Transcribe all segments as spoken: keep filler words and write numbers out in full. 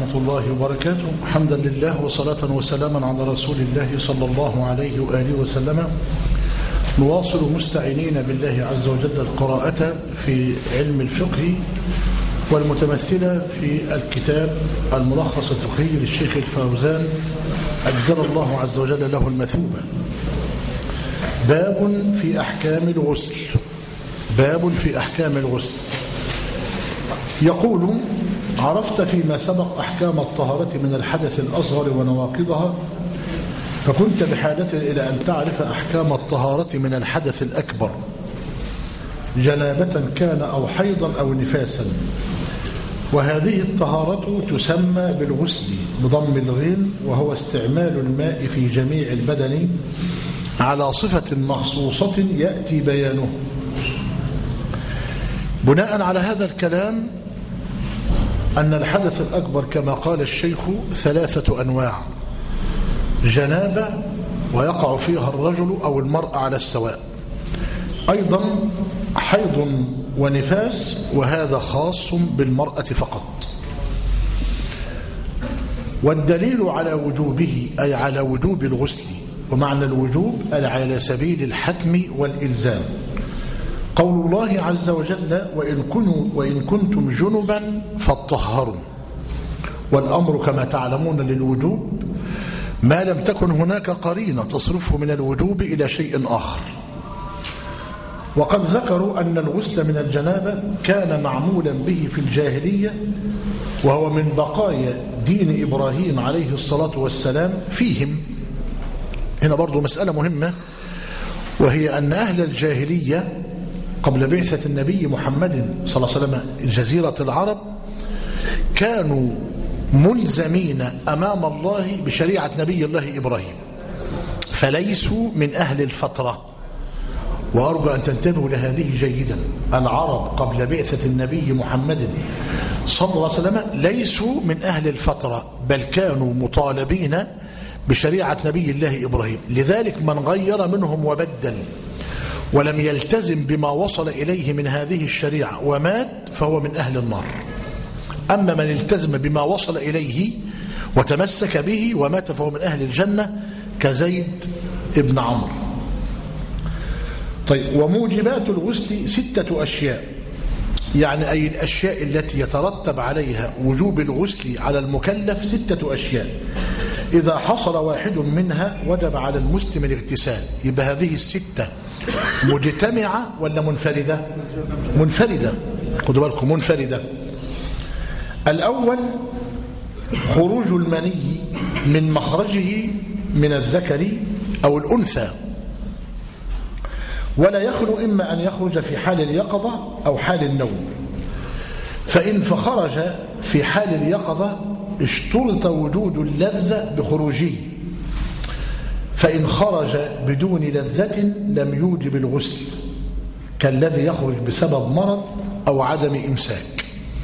ورحمة الله وبركاته. حمدا لله وصلاة وسلاما على رسول الله صلى الله عليه وآله وسلم. نواصل مستعينين بالله عز وجل القراءة في علم الفقه والمتمثلة في الكتاب الملخص الفقهي للشيخ الفوزان أجزل الله عز وجل له المثوبة. باب في أحكام الغسل. باب في أحكام الغسل. يقول: عرفت فيما سبق أحكام الطهارة من الحدث الأصغر ونواقضها، فكنت بحاجة إلى أن تعرف أحكام الطهارة من الحدث الأكبر، جنابة كان أو حيضا أو نفاسا. وهذه الطهارة تسمى بالغسل بضم الغين، وهو استعمال الماء في جميع البدن على صفة مخصوصة يأتي بيانه. بناء على هذا الكلام أن الحدث الأكبر كما قال الشيخ ثلاثة أنواع: جنابة ويقع فيها الرجل أو المرأة على السواء، أيضا حيض ونفاس، وهذا خاص بالمرأة فقط. والدليل على وجوبه أي على وجوب الغسل، ومعنى الوجوب أي على سبيل الحتم والإلزام، قول الله عز وجل: وإن, كنوا وإن كنتم جنبا فاطهروا. والأمر كما تعلمون للوجوب ما لم تكن هناك قرينة تصرفه من الوجوب إلى شيء آخر. وقد ذكروا أن الغسل من الجنابة كان معمولا به في الجاهلية، وهو من بقايا دين إبراهيم عليه الصلاة والسلام فيهم. هنا برضو مسألة مهمة، وهي أن أهل الجاهلية قبل بعثة النبي محمد صلى الله عليه وسلم جزيرة العرب كانوا ملزمين أمام الله بشريعة نبي الله إبراهيم، فليسوا من أهل الفترة. وأرجو أن تنتبهوا لهذه جيدا. العرب قبل بعثة النبي محمد صلى الله عليه وسلم ليسوا من أهل الفترة، بل كانوا مطالبين بشريعة نبي الله إبراهيم. لذلك من غير منهم وبدل ولم يلتزم بما وصل إليه من هذه الشريعة ومات فهو من أهل النار. أما من التزم بما وصل إليه وتمسك به ومات فهو من أهل الجنة، كزيد ابن عمرو. طيب، وموجبات الغسل ستة أشياء، يعني أي الأشياء التي يترتب عليها وجوب الغسل على المكلف ستة أشياء، إذا حصل واحد منها وجب على المسلم الاغتسال. يبقى هذه الستة مجتمعة ولا منفردة؟ منفردة، خدوا بالكم، منفردة. الأول خروج المني من مخرجه من الذكر أو الأنثى، ولا يخلو إما أن يخرج في حال اليقظة أو حال النوم. فإن فخرج في حال اليقظة اشترط وجود اللذة بخروجه، فإن خرج بدون لذة لم يوجب الغسل، كالذي يخرج بسبب مرض أو عدم إمساك.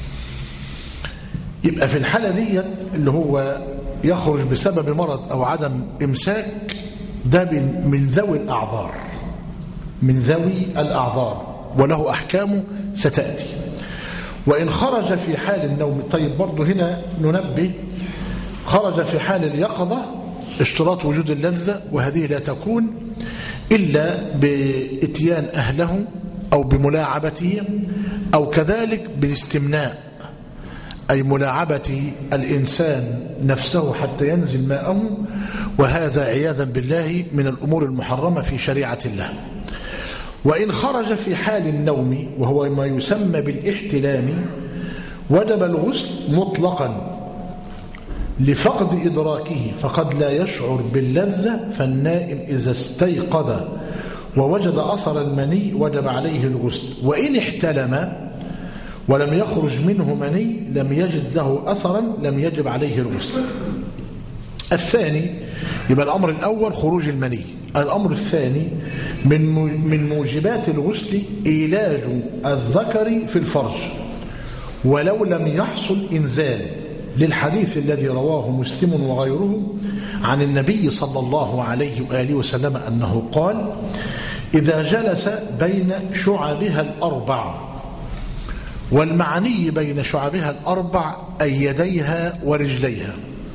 يبقى في الحالة دي اللي هو يخرج بسبب مرض أو عدم إمساك، ده من ذوي الأعذار، من ذوي الأعذار، وله أحكامه ستأتي. وإن خرج في حال النوم، طيب برضو هنا ننبه، خرج في حال اليقظة اشتراط وجود اللذة، وهذه لا تكون إلا بإتيان أهله أو بملاعبته، أو كذلك بالاستمناء، أي ملاعبة الإنسان نفسه حتى ينزل ماءه، وهذا عياذا بالله من الأمور المحرمة في شريعة الله. وإن خرج في حال النوم، وهو ما يسمى بالاحتلام، وجب الغسل مطلقا لفقد إدراكه، فقد لا يشعر باللذة، فالنائم إذا استيقظ ووجد أثر المني وجب عليه الغسل. وإن احتلم ولم يخرج منه مني لم يجد له أثرا لم يجب عليه الغسل. الثاني، يبقى الأمر الأول خروج المني. الأمر الثاني من من موجبات الغسل إيلاج الذكر في الفرج ولو لم يحصل إنزال، للحديث الذي رواه مسلم وغيره عن النبي صلى الله عليه وآله وسلم أنه قال: إذا جلس بين شعبها الأربع والمعني بين شعبها الأربع أي يديها ورجليها.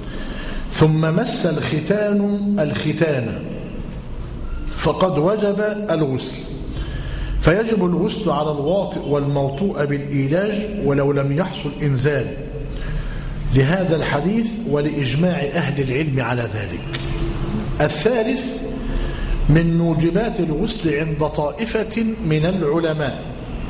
ثم مس الختان الختان فقد وجب الغسل، فيجب الغسل على الواطئ والموطوء بالإيلاج ولو لم يحصل إنزال، لهذا الحديث ولإجماع أهل العلم على ذلك. الثالث من موجبات الغسل عند طائفة من العلماء.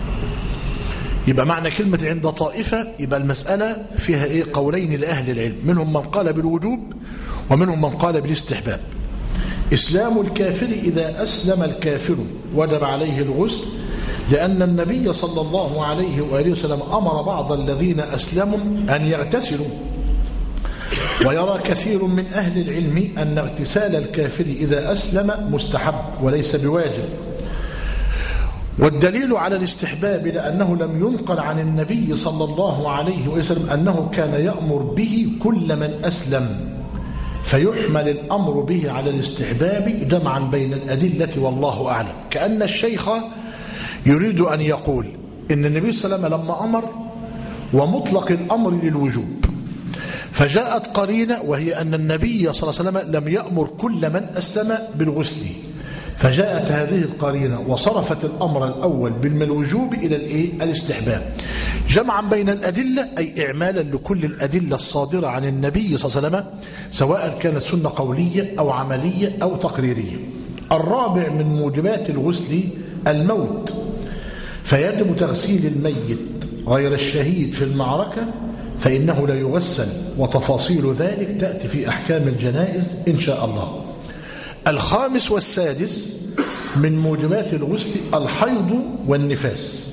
يبقى معنى كلمة عند طائفة يبقى المسألة فيها إيه؟ قولين لأهل العلم، منهم من قال بالوجوب ومنهم من قال بالاستحباب. إسلام الكافر، إذا أسلم الكافر وجب عليه الغسل، لأن النبي صلى الله عليه وآله وسلم أمر بعض الذين أسلموا أن يغتسلوا. ويرى كثير من أهل العلم أن اغتسال الكافر إذا أسلم مستحب وليس بواجب. والدليل على الاستحباب لأنه لم ينقل عن النبي صلى الله عليه وسلم أنه كان يأمر به كل من أسلم، فيحمل الأمر به على الاستحباب جمعا بين الأدلة والله أعلم. كأن الشيخ يريد أن يقول إن النبي صلى الله عليه وسلم لما أمر ومطلق الأمر للوجوب، فجاءت قرينة وهي أن النبي صلى الله عليه وسلم لم يأمر كل من أسلم بالغسل، فجاءت هذه القرينة وصرفت الأمر الأول بالوجوب إلى الاستحباب جمعا بين الأدلة، أي إعمالا لكل الأدلة الصادرة عن النبي صلى الله عليه وسلم سواء كانت سنة قولية أو عملية أو تقريرية. الرابع من موجبات الغسل الموت، فيجب تغسيل الميت غير الشهيد في المعركة فإنه لا يغسل، وتفاصيل ذلك تأتي في أحكام الجنائز إن شاء الله. الخامس والسادس من موجبات الغسل الحيض والنفاس،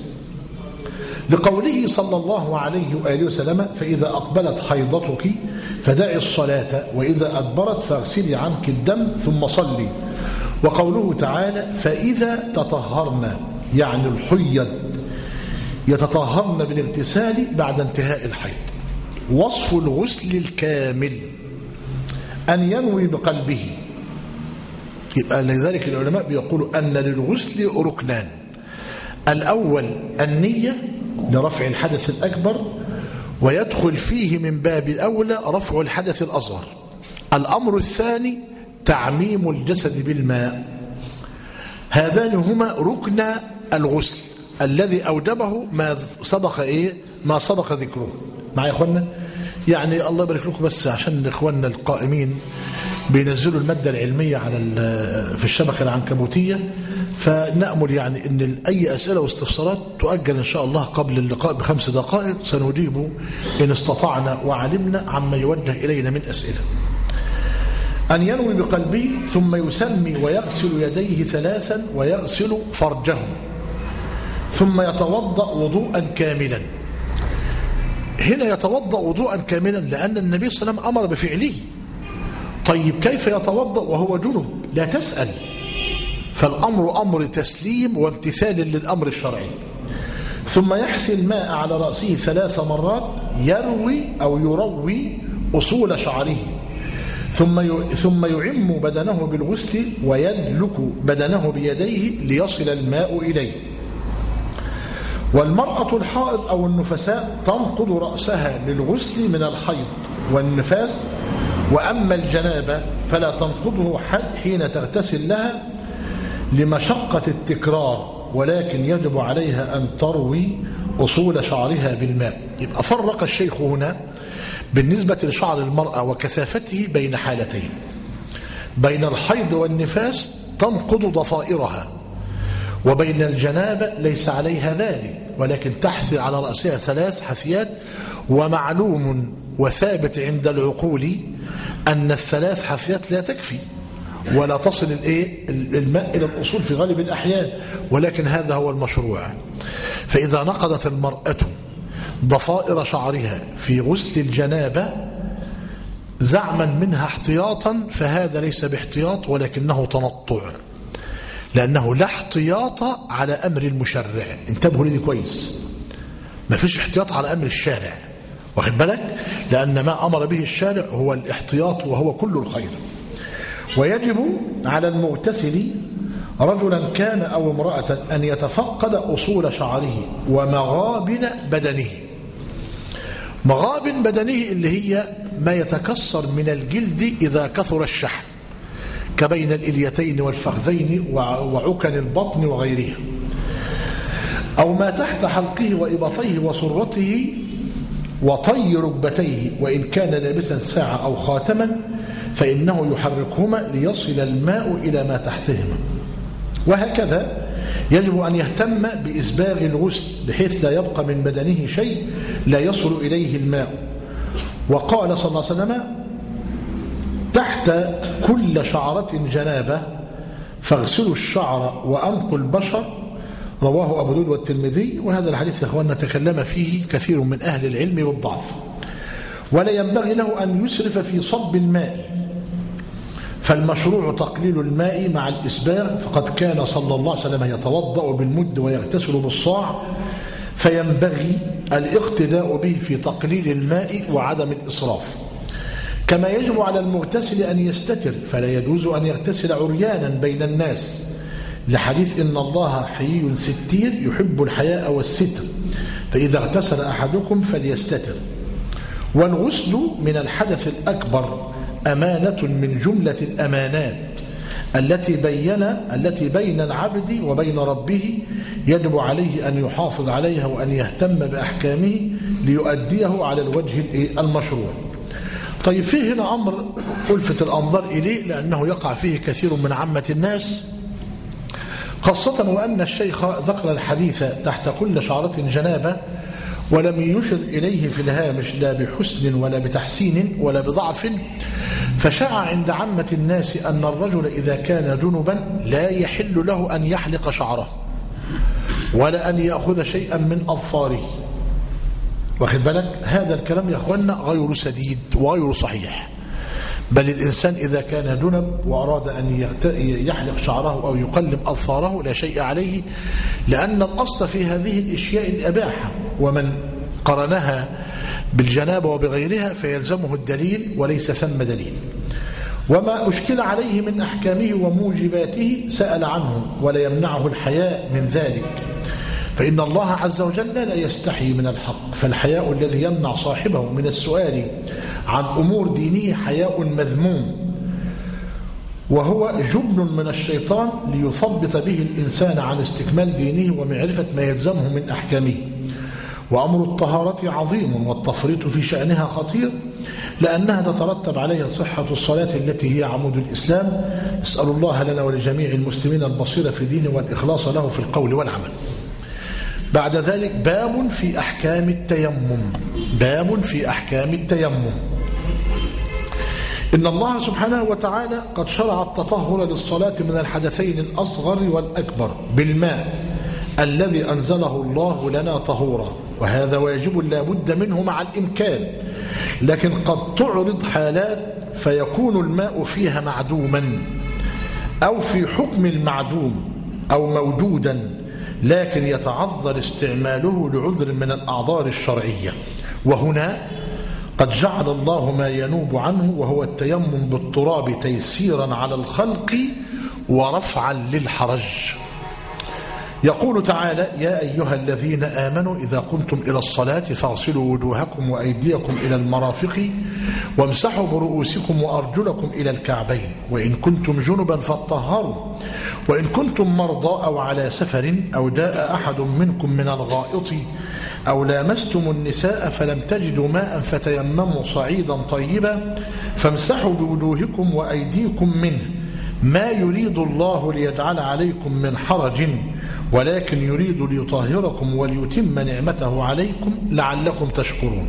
لقوله صلى الله عليه وآله وسلم: فإذا أقبلت حيضتك فدعي الصلاة وإذا أدبرت فاغسلي عنك الدم ثم صلي. وقوله تعالى: فإذا تطهرن، يعني الحيض يتطهرن بالاغتسال بعد انتهاء الحيض. وصف الغسل الكامل أن ينوي بقلبه. يبقى لذلك العلماء بيقولوا أن للغسل ركنان: الأول النية لرفع الحدث الأكبر، ويدخل فيه من باب الأولى رفع الحدث الأصغر. الأمر الثاني تعميم الجسد بالماء. هذان هما ركن الغسل الذي أوجبه ما سبق إيه ما سبق ذكره. مع يا إخوانا، يعني الله يبارك لكم، بس عشان إخواننا القائمين بينزلوا المادة العلمية على في الشبكة العنكبوتية، فنأمل يعني أن أي أسئلة واستفسارات تؤجل إن شاء الله قبل اللقاء بخمس دقائق، سنجيب إن استطعنا وعلمنا عما يوجه إلينا من أسئلة. أن ينوي بقلبه ثم يسمي ويغسل يديه ثلاثا ويغسل فرجه، ثم يتوضأ وضوءا كاملا. هنا يتوضأ وضوءا كاملا لأن النبي صلى الله عليه وسلم أمر بفعله. طيب كيف يتوضأ وهو جنب؟ لا تسأل، فالأمر أمر تسليم وامتثال للأمر الشرعي. ثم يحثي الماء على رأسه ثلاث مرات، يروي أو يروي أصول شعره، ثم ثم يعم بدنه بالغسل ويدلك بدنه بيديه ليصل الماء إليه. والمرأة الحائض أو النفساء تنقض رأسها للغسل من الحيض والنفاس، وأما الجنابة فلا تنقضه حين تغتسل لها لمشقة التكرار، ولكن يجب عليها أن تروي أصول شعرها بالماء. يبقى فرق الشيخ هنا بالنسبة لشعر المرأة وكثافته بين حالتين: بين الحيض والنفاس تنقض ضفائرها، وبين الجنابة ليس عليها ذلك، ولكن تحثي على رأسها ثلاث حثيات. ومعلوم وثابت عند العقول أن الثلاث حثيات لا تكفي ولا تصل الماء إلى الأصول في غالب الأحيان، ولكن هذا هو المشروع. فإذا نقضت المرأة ضفائر شعرها في غسل الجنابة زعما منها احتياطا، فهذا ليس باحتياط ولكنه تنطع، لأنه لا احتياط على أمر المشرع. انتبهوا لدي كويس، ما فيش احتياط على أمر الشارع، واخد بالك؟ لأن ما أمر به الشارع هو الاحتياط وهو كل الخير. ويجب على المغتسل رجلا كان أو امرأة أن يتفقد أصول شعره ومغابن بدنه. مغابن بدنه اللي هي ما يتكسر من الجلد إذا كثر الشحم، كبين الإليتين والفخذين وعكن البطن وغيرها، أو ما تحت حلقه وإبطيه وسرته وطي ركبتيه، وإن كان لابسا ساعة أو خاتما فإنه يحركهما ليصل الماء إلى ما تحتهما. وهكذا يجب أن يهتم بإسباغ الغسل بحيث لا يبقى من بدنه شيء لا يصل إليه الماء. وقال صلى الله عليه وسلم: تحت كل شعرة جنابة فاغسلوا الشعر وأنقوا البشر، رواه أبو داود والترمذي. وهذا الحديث يا أخواننا تكلم فيه كثير من أهل العلم والضعف، ولا ينبغي له أن يسرف في صب الماء، فالمشروع تقليل الماء مع الإسباغ، فقد كان صلى الله عليه وسلم يتوضأ بالمد ويغتسل بالصاع، فينبغي الاقتداء به في تقليل الماء وعدم الإسراف. كما يجب على المغتسل أن يستتر، فلا يجوز أن يغتسل عريانا بين الناس، لحديث إن الله حيي ستير يحب الحياء والستر، فإذا اغتسل أحدكم فليستتر. والغسل من الحدث الأكبر أمانة من جملة الأمانات التي بين التي بين العبد وبين ربه، يجب عليه أن يحافظ عليها وأن يهتم بأحكامه ليؤديه على الوجه المشروع. طيب، فيه هنا أمر ألفت الأنظار إليه لأنه يقع فيه كثير من عامة الناس، خاصة وأن الشيخ ذكر الحديث تحت كل شعرة جنابة ولم يشر إليه في الهامش لا بحسن ولا بتحسين ولا بضعف، فشاع عند عامة الناس أن الرجل إذا كان جنبا لا يحل له أن يحلق شعره ولا أن يأخذ شيئا من أظفاره. واخد بالك؟ هذا الكلام يا أخوانا غير سديد وغير صحيح، بل الإنسان إذا كان جنب وأراد أن يحلق شعره أو يقلم أظفاره لا شيء عليه، لأن الأصل في هذه الإشياء الإباحة، ومن قرنها بالجنابة وبغيرها فيلزمه الدليل وليس ثم دليل. وما أشكل عليه من أحكامه وموجباته سأل عنه ولا يمنعه الحياء من ذلك، فإن الله عز وجل لا يستحي من الحق، فالحياء الذي يمنع صاحبه من السؤال عن أمور دينه حياء مذموم، وهو جبن من الشيطان ليثبط به الإنسان عن استكمال دينه ومعرفة ما يلزمه من أحكامه. وأمر الطهارة عظيم، والتفريط في شأنها خطير، لأنها تترتب عليها صحة الصلاة التي هي عمود الإسلام. نسأل الله لنا ولجميع المسلمين البصير في دينه والإخلاص له في القول والعمل. بعد ذلك باب في أحكام التيمم. باب في أحكام التيمم. إن الله سبحانه وتعالى قد شرع التطهر للصلاة من الحدثين الأصغر والأكبر بالماء الذي أنزله الله لنا طهورا، وهذا واجب لا بد منه مع الإمكان، لكن قد تعرض حالات فيكون الماء فيها معدوما أو في حكم المعدوم أو موجودا، لكن يتعذر استعماله لعذر من الأعذار الشرعية. وهنا قد جعل الله ما ينوب عنه وهو التيمم بالتراب تيسيرا على الخلق ورفعا للحرج. يقول تعالى: يا أيها الذين آمنوا إذا قمتم إلى الصلاة فاغسلوا وجوهكم وأيديكم إلى المرافق وامسحوا برؤوسكم وأرجلكم إلى الكعبين، وإن كنتم جنبا فاطهروا، وإن كنتم مرضى أو على سفر أو جاء أحد منكم من الغائط أو لامستم النساء فلم تجدوا ماء فتيمموا صعيدا طيبا فامسحوا بوجوهكم وأيديكم منه، ما يريد الله ليجعل عليكم من حرج ولكن يريد ليطهركم وليتم نعمته عليكم لعلكم تشكرون.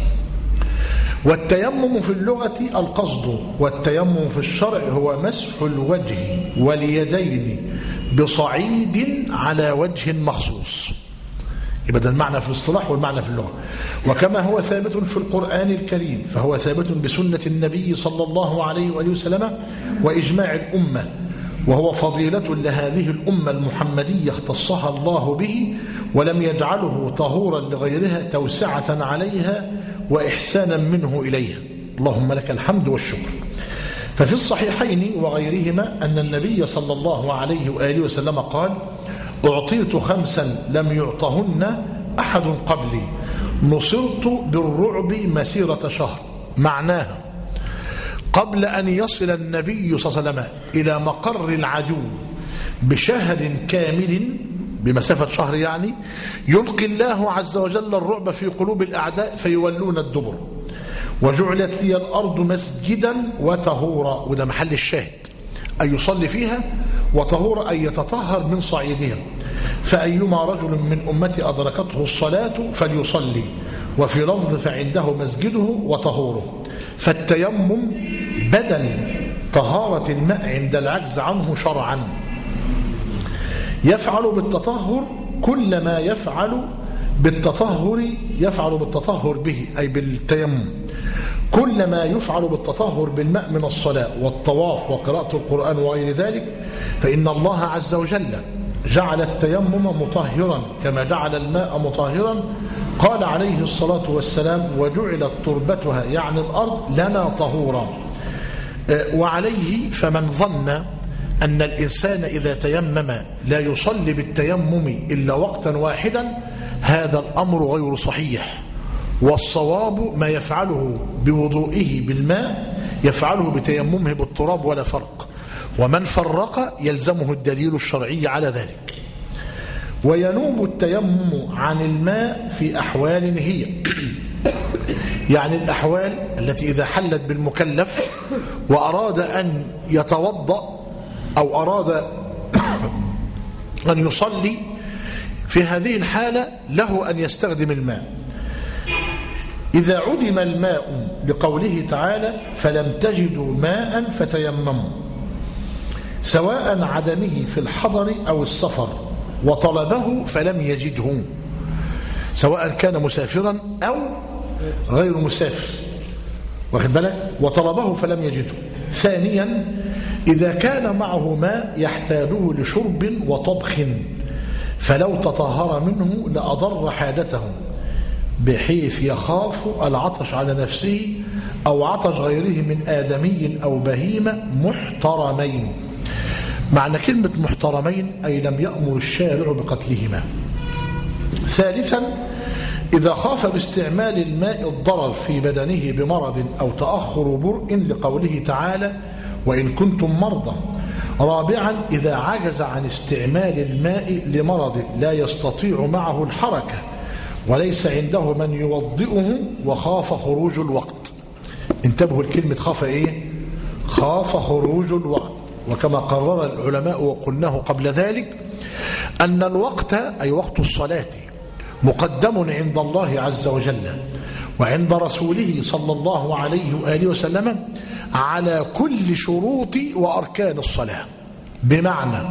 والتيمم في اللغة القصد، والتيمم في الشرع هو مسح الوجه واليدين بصعيد على وجه مخصوص. يبقى ده المعنى في الاصطلاح والمعنى في اللغة. وكما هو ثابت في القرآن الكريم فهو ثابت بسنة النبي صلى الله عليه وآله وسلم وإجماع الأمة، وهو فضيلة لهذه الأمة المحمدية اختصها الله به ولم يجعله طهورا لغيرها توسعة عليها وإحسانا منه إليها. اللهم لك الحمد والشكر. ففي الصحيحين وغيرهما أن النبي صلى الله عليه وآله وسلم قال: أعطيت خمسا لم يعطهن أحد قبلي، نصرت بالرعب مسيرة شهر. معناها قبل أن يصل النبي صلى الله عليه وسلم إلى مقر العدو بشهر كامل، بمسافة شهر يعني، يلقي الله عز وجل الرعب في قلوب الأعداء فيولون الدبر. وجعلت لي الأرض مسجدا وطهورا، وده محل الشاهد، أن يصلي فيها، وطهورا أن يتطهر من صعيدها، فأيما رجل من أمتي أدركته الصلاة فليصلي، وفي لفظ فعنده مسجده وطهوره. فالتيمم بدل طهارة الماء عند العجز عنه شرعا، يفعل بالتطهر كل ما يفعل بالتطهر يفعل بالتطهر به، أي بالتيمم، كل ما يفعل بالتطهر بالماء من الصلاة والطواف وقراءة القرآن وغير ذلك. فإن الله عز وجل جعل التيمم مطهرا كما جعل الماء مطهرا. قال عليه الصلاة والسلام: وجعلت تربتها يعني الأرض لنا طهورا. وعليه فمن ظن أن الإنسان إذا تيمم لا يصلي بالتيمم إلا وقتا واحدا، هذا الأمر غير صحيح، والصواب ما يفعله بوضوئه بالماء يفعله بتيممه بالتراب ولا فرق، ومن فرق يلزمه الدليل الشرعي على ذلك. وينوب التيمم عن الماء في أحوال هي يعني الأحوال التي إذا حلت بالمكلف وأراد أن يتوضأ أو أراد أن يصلي، في هذه الحالة له أن يستخدم الماء. إذا عدم الماء لقوله تعالى: فلم تجدوا ماء فتيمموا، سواء عدمه في الحضر أو السفر، وطلبه فلم يجده، سواء كان مسافرا أو غير مسافر، واخد بالك، وطلبه فلم يجده. ثانيا، إذا كان معه ماء يحتاجه لشرب وطبخ، فلو تطهر منه لأضر حاجته، بحيث يخاف العطش على نفسه أو عطش غيره من آدمي أو بهيمة محترمين. معنى كلمة محترمين أي لم يأمر الشارع بقتلهما. ثالثا، إذا خاف باستعمال الماء الضرر في بدنه بمرض أو تأخر برء لقوله تعالى: وإن كنتم مرضى. رابعا، إذا عجز عن استعمال الماء لمرض لا يستطيع معه الحركة وليس عنده من يوضئه وخاف خروج الوقت. انتبهوا لكلمة خاف إيه؟ خاف خروج الوقت. وكما قرر العلماء وقلناه قبل ذلك أن الوقت أي وقت الصلاة مقدم عند الله عز وجل وعند رسوله صلى الله عليه وآله وسلم على كل شروط وأركان الصلاة، بمعنى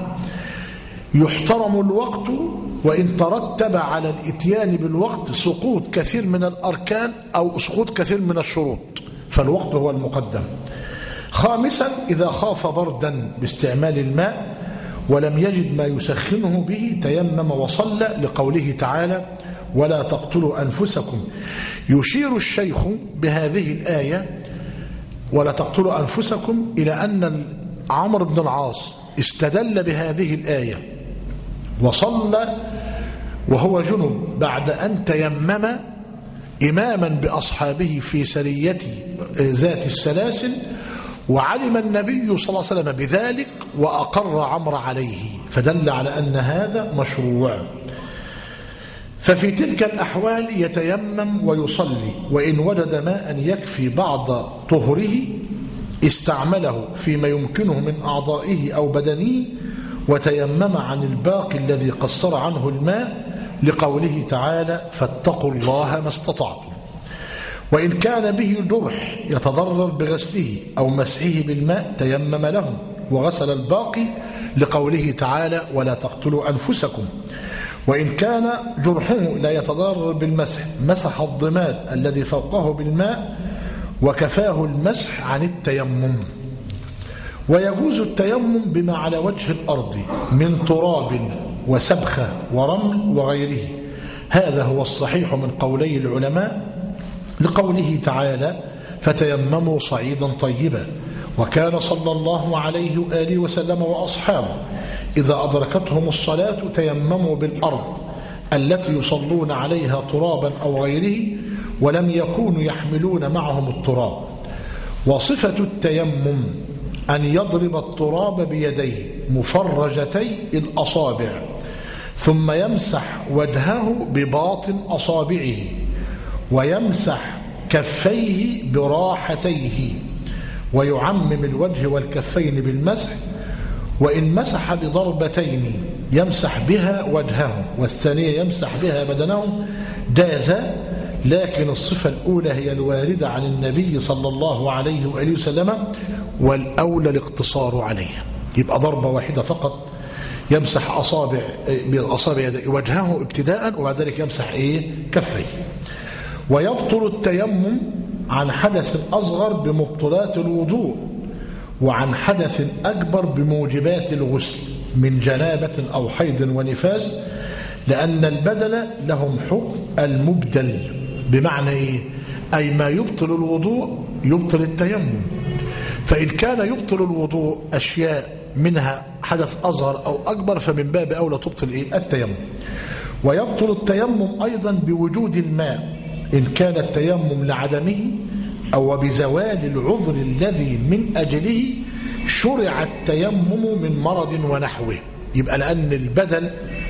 يحترم الوقت وإن ترتب على الإتيان بالوقت سقوط كثير من الأركان أو سقوط كثير من الشروط، فالوقت هو المقدم. خامسا، إذا خاف بردا باستعمال الماء ولم يجد ما يسخنه به تيمم وصلى لقوله تعالى: ولا تقتلوا أنفسكم. يشير الشيخ بهذه الآية ولا تقتلوا أنفسكم إلى أن عمرو بن العاص استدل بهذه الآية وصلى وهو جنب بعد أن تيمم إماما بأصحابه في سرية ذات السلاسل، وعلم النبي صلى الله عليه وسلم بذلك وأقر عمرو عليه، فدل على أن هذا مشروع. ففي تلك الأحوال يتيمم ويصلي، وإن وجد ماء يكفي بعض طهره استعمله فيما يمكنه من أعضائه أو بدنه، وتيمم عن الباقي الذي قصر عنه الماء لقوله تعالى: فاتقوا الله ما استطعتم. وإن كان به جرح يتضرر بغسله أو مسحه بالماء تيمم له وغسل الباقي لقوله تعالى: ولا تقتلوا أنفسكم. وإن كان جرحه لا يتضرر بالمسح مسح الضماد الذي فوقه بالماء وكفاه المسح عن التيمم. ويجوز التيمم بما على وجه الأرض من تراب وسبخة ورمل وغيره، هذا هو الصحيح من قولي العلماء لقوله تعالى: فتيمموا صعيدا طيبا. وكان صلى الله عليه وآله وسلم وأصحابه إذا أدركتهم الصلاة تيمموا بالأرض التي يصلون عليها ترابا أو غيره ولم يكونوا يحملون معهم التراب. وصفة التيمم أن يضرب التراب بيديه مفرجتي الأصابع ثم يمسح وجهه بباطن أصابعه ويمسح كفيه براحتيه ويعمم الوجه والكفين بالمسح، وإن مسح بضربتين يمسح بها وجهه والثانية يمسح بها بدنه جاز، لكن الصفة الأولى هي الواردة عن النبي صلى الله عليه وآله وسلم والأولى الاقتصار عليها. يبقى ضربة واحدة فقط يمسح أصابع بالأصابع وجهه ابتداء وبعد ذلك يمسح إيه كفيه. ويبطل التيمم عن حدث أصغر بمبطلات الوضوء وعن حدث أكبر بموجبات الغسل من جنابة أو حيض ونفاس، لأن البدل لهم حكم المبدل. بمعنى إيه؟ أي ما يبطل الوضوء يبطل التيمم، فإن كان يبطل الوضوء أشياء منها حدث أصغر أو أكبر فمن باب أولى تبطل إيه؟ التيمم. ويبطل التيمم أيضا بوجود الماء إن كان التيمم لعدمه أو بزوال العذر الذي من أجله شرع التيمم من مرض ونحوه. يبقى لأن البدل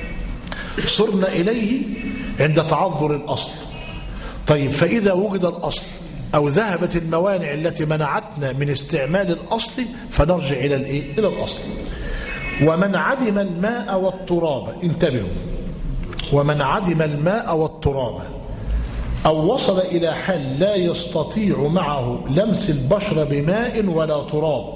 صرنا إليه عند تعذر الأصل. طيب فإذا وجد الأصل أو ذهبت الموانع التي منعتنا من استعمال الأصل فنرجع إلى الإيه؟ إلى الأصل. ومن عدم الماء والتراب، انتبهوا، ومن عدم الماء والتراب أو وصل إلى حال لا يستطيع معه لمس البشر بماء ولا تراب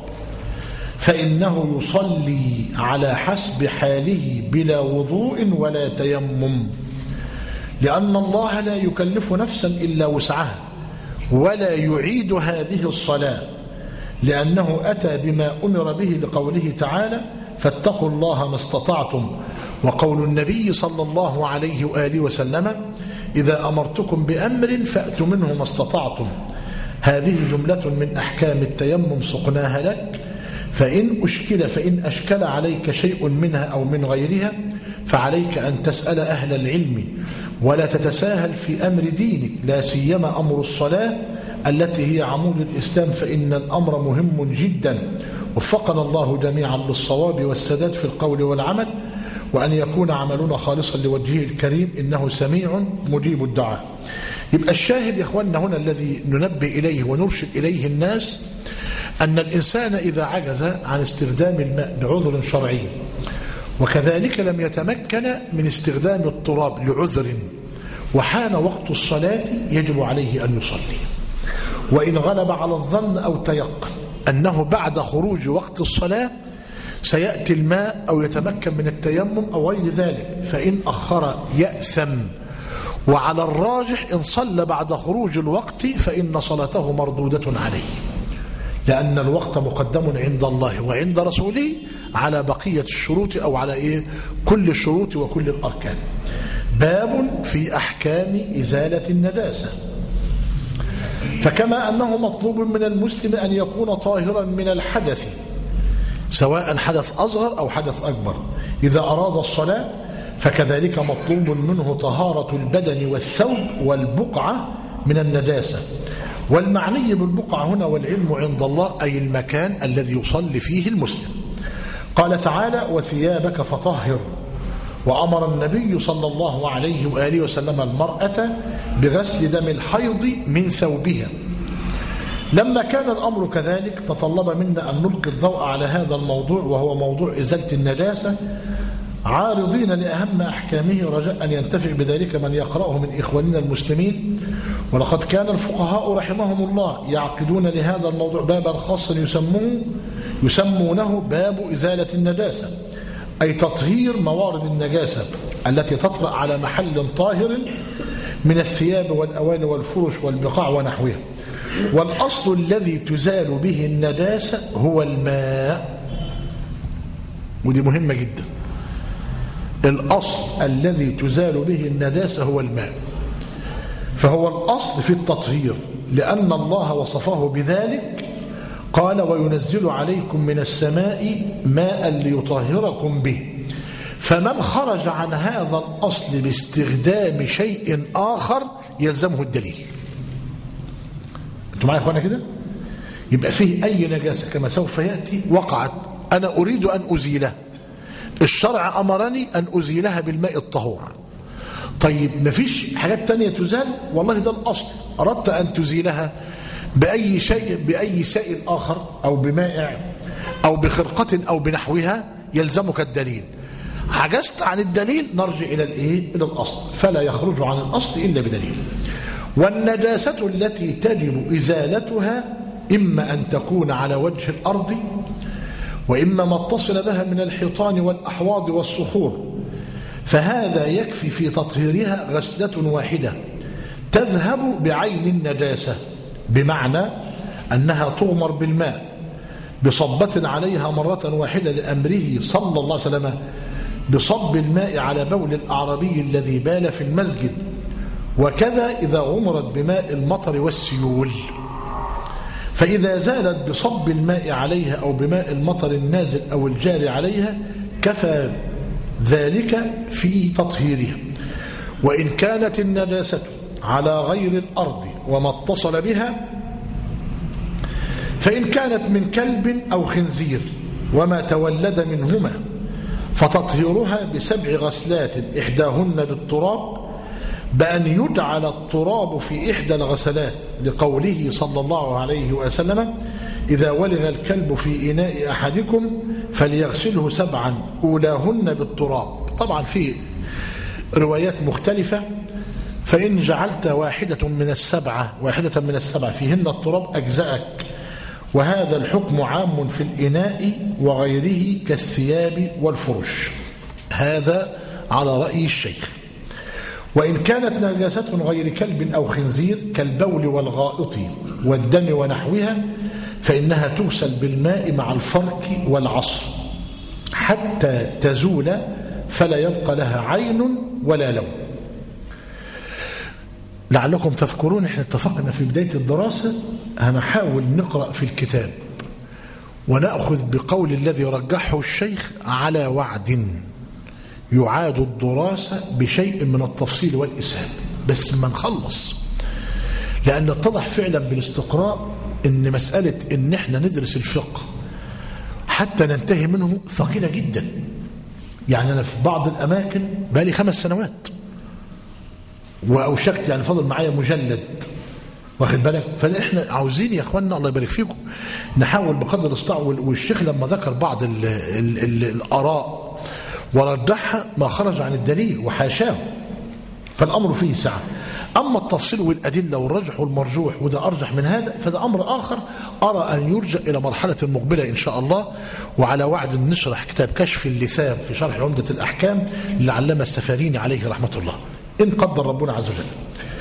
فإنه يصلي على حسب حاله بلا وضوء ولا تيمم، لأن الله لا يكلف نفسا إلا وسعها ولا يعيد هذه الصلاة، لأنه أتى بما أمر به لقوله تعالى فاتقوا الله ما استطعتم، وقول النبي صلى الله عليه وآله وسلم إذا أمرتكم بأمر فأتوا منه ما استطعتم. هذه جملة من أحكام التيمم سقناها لك، فإن أشكل فإن أشكل عليك شيء منها أو من غيرها فعليك أن تسأل أهل العلم ولا تتساهل في أمر دينك، لا سيما أمر الصلاة التي هي عمود الإسلام، فإن الأمر مهم جدا. وفقنا الله جميعا للصواب والسداد في القول والعمل، وأن يكون عملنا خالصا لوجهه الكريم إنه سميع مجيب الدعاء. يبقى الشاهد يا إخواننا هنا الذي ننبه إليه ونرشد إليه الناس أن الإنسان إذا عجز عن استخدام الماء بعذر شرعي وكذلك لم يتمكن من استخدام التراب لعذر وحان وقت الصلاة يجب عليه أن يصلي، وإن غلب على الظن أو تيقن أنه بعد خروج وقت الصلاة سيأتي الماء أو يتمكن من التيمم أو غير ذلك فإن أخر يأثم. وعلى الراجح إن صلى بعد خروج الوقت فإن صلاته مردودة عليه، لأن الوقت مقدم عند الله وعند رسوله على بقية الشروط أو على إيه؟ كل الشروط وكل الأركان. باب في أحكام إزالة النجاسة. فكما أنه مطلوب من المسلم أن يكون طاهرا من الحدث سواء حدث أصغر أو حدث أكبر إذا أراد الصلاة، فكذلك مطلوب منه طهارة البدن والثوب والبقعة من النجاسة. والمعني بالبقعة هنا والعلم عند الله أي المكان الذي يصلي فيه المسلم. قال تعالى وثيابك فطهر، وأمر النبي صلى الله عليه وآله وسلم المرأة بغسل دم الحيض من ثوبها. لما كان الأمر كذلك تطلب منا أن نلقي الضوء على هذا الموضوع وهو موضوع إزالة النجاسة، عارضين لأهم أحكامه رجاء أن ينتفع بذلك من يقرأه من إخواننا المسلمين. ولقد كان الفقهاء رحمهم الله يعقدون لهذا الموضوع بابا خاصا يسمونه يسمونه باب إزالة النجاسة، أي تطهير موارد النجاسة التي تطرأ على محل طاهر من الثياب والأواني والفرش والبقاع ونحوها. والأصل الذي تزال به النجاسة هو الماء، ودي مهمة جدا. الأصل الذي تزال به النجاسة هو الماء، فهو الأصل في التطهير، لأن الله وصفه بذلك قال وينزل عليكم من السماء ماء ليطهركم به. فمن خرج عن هذا الأصل باستخدام شيء آخر يلزمه الدليل. أنتم معايا يا أخوانا كده؟ يبقى فيه أي نجاسة كما سوف يأتي وقعت أنا أريد أن أزيلها، الشرع أمرني أن أزيلها بالماء الطهور. طيب مفيش حاجات تانية تزال؟ والله ده الأصل. أردت أن تزيلها بأي شيء بأي سائل آخر أو بمائع أو بخرقة أو بنحوها يلزمك الدليل. عجزت عن الدليل نرجع إلى الإيه؟ إلى الأصل، فلا يخرج عن الأصل إلا بدليل. والنجاسة التي تجب إزالتها إما أن تكون على وجه الأرض، وإما ما اتصل بها من الحيطان والأحواض والصخور، فهذا يكفي في تطهيرها غسلة واحدة تذهب بعين النجاسة، بمعنى أنها تغمر بالماء بصبة عليها مرة واحدة لأمره صلى الله عليه وسلم بصب الماء على بول الأعرابي الذي بال في المسجد، وكذا إذا غمرت بماء المطر والسيول. فإذا زالت بصب الماء عليها أو بماء المطر النازل أو الجاري عليها كفى ذلك في تطهيرها. وإن كانت النجاسة على غير الأرض وما اتصل بها، فإن كانت من كلب أو خنزير وما تولد منهما فتطهيرها بسبع غسلات إحداهن بالتراب، بأن يجعل التراب في إحدى الغسلات، لقوله صلى الله عليه وسلم إذا ولغ الكلب في إناء أحدكم فليغسله سبعا أولاهن بالتراب. طبعا في روايات مختلفة، فإن جعلت واحدة من السبعة واحدة من السبعة فيهن التراب أجزأك. وهذا الحكم عام في الإناء وغيره كالثياب والفرش، هذا على رأي الشيخ. وإن كانت نجاسة غير كلب أو خنزير كالبول والغائط والدم ونحوها، فإنها تغسل بالماء مع الفرك والعصر حتى تزول، فلا يبقى لها عين ولا لون. لعلكم تذكرون احنا اتفقنا في بداية الدراسة هنحاول نقرأ في الكتاب ونأخذ بقول الذي رجحه الشيخ على وعد يعاد الدراسة بشيء من التفصيل والإسهاب، بس ما نخلص، لأن اتضح فعلا بالاستقراء ان مسألة ان احنا ندرس الفقه حتى ننتهي منه ثقيلة جدا. يعني أنا في بعض الأماكن بقالي خمس سنوات وأوشكت، يعني فضل معايا مجلد، واخد بالك؟ فإحنا عاوزين يا أخواننا الله يبارك فيكم نحاول بقدر الاستطاعة. والشيخ لما ذكر بعض ال ال ال الآراء ورجحها ما خرج عن الدليل وحاشاه، فالأمر فيه سعة. أما التفصيل والأدلة والرجح والمرجوح وده أرجح من هذا، فده أمر آخر أرى أن يرجع إلى مرحلة مقبلة إن شاء الله. وعلى وعد نشرح كتاب كشف اللثام في شرح عمدة الأحكام للعلامة السفاريني عليه رحمة الله إن قدر ربنا عز وجل.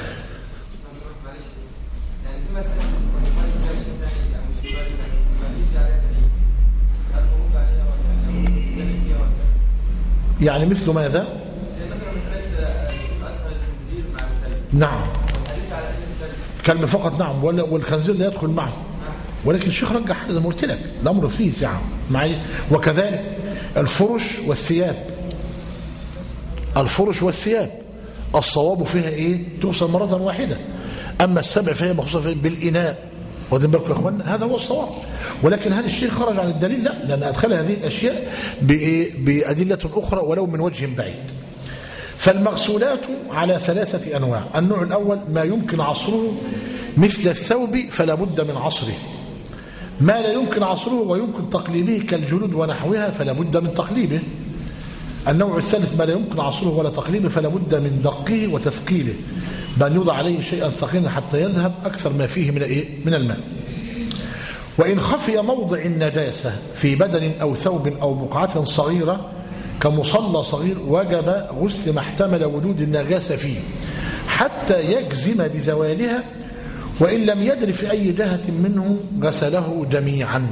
يعني مثل ماذا؟ نعم كلب فقط، نعم، والخنزير لا يدخل معه، ولكن الشيخ رجح هذا، قلت لك الأمر فيه سعة معي. وكذلك الفرش والثياب، الفرش والثياب الصواب فيها ايه؟ تغسل مرة واحدة. أما السبع فهي مخصوصة بالإناء، واخدين بالكم يا اخوانا؟ هذا هو الصواب. ولكن هل الشيخ خرج عن الدليل؟ لا، لأن أدخل هذه الأشياء بأدلة أخرى ولو من وجه بعيد. فالمغسولات على ثلاثة أنواع. النوع الأول ما يمكن عصره مثل الثوب فلا بد من عصره، ما لا يمكن عصره ويمكن تقليبه كالجلود ونحوها فلا بد من تقليبه. النوع الثالث ما لا يمكن عصره ولا تقليبه فلا بد من دقه وتثقيله، بأن يوضع عليه شيئا ثقيلا حتى يذهب أكثر ما فيه من إيه؟ من الماء. وإن خفي موضع النجاسة في بدن أو ثوب أو بقعة صغيرة كمصلى صغير وجب غسل ما احتمل وجود النجاسة فيه حتى يجزم بزوالها، وإن لم يدر في أي جهة منه غسله جميعا.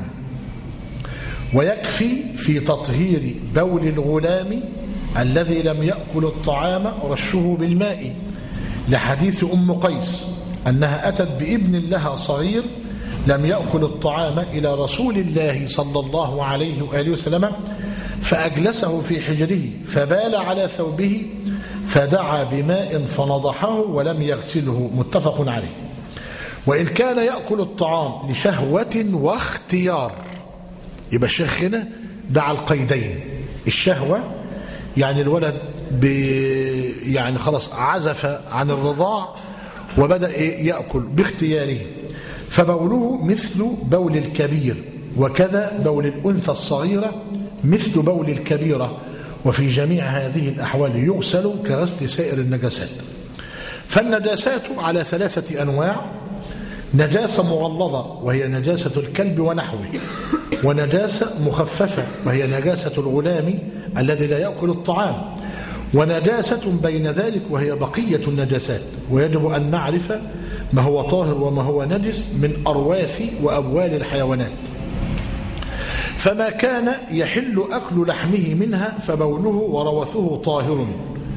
ويكفي في تطهير بول الغلام الذي لم يأكل الطعام رشه بالماء، لحديث أم قيس أنها أتت بابن لها صغير لم يأكل الطعام إلى رسول الله صلى الله عليه وآله وسلم فأجلسه في حجره فبال على ثوبه فدعا بماء فنضحه ولم يغسله، متفق عليه. وإن كان يأكل الطعام لشهوة واختيار، يبقى الشيخ هنا دعا القيدين، الشهوة يعني الولد يعني خلاص عزف عن الرضاع وبدأ يأكل باختياره، فبوله مثل بول الكبير، وكذا بول الأنثى الصغيرة مثل بول الكبيرة، وفي جميع هذه الأحوال يغسل كغسل سائر النجاسات. فالنجاسات على ثلاثة أنواع: نجاسة مغلظة وهي نجاسة الكلب ونحوه، ونجاسة مخففة وهي نجاسة الغلام الذي لا يأكل الطعام، ونجاسة بين ذلك وهي بقية النجاسات. ويجب أن نعرف ما هو طاهر وما هو نجس من أرواث وأبوال الحيوانات. فما كان يحل أكل لحمه منها فبوله وروثه طاهر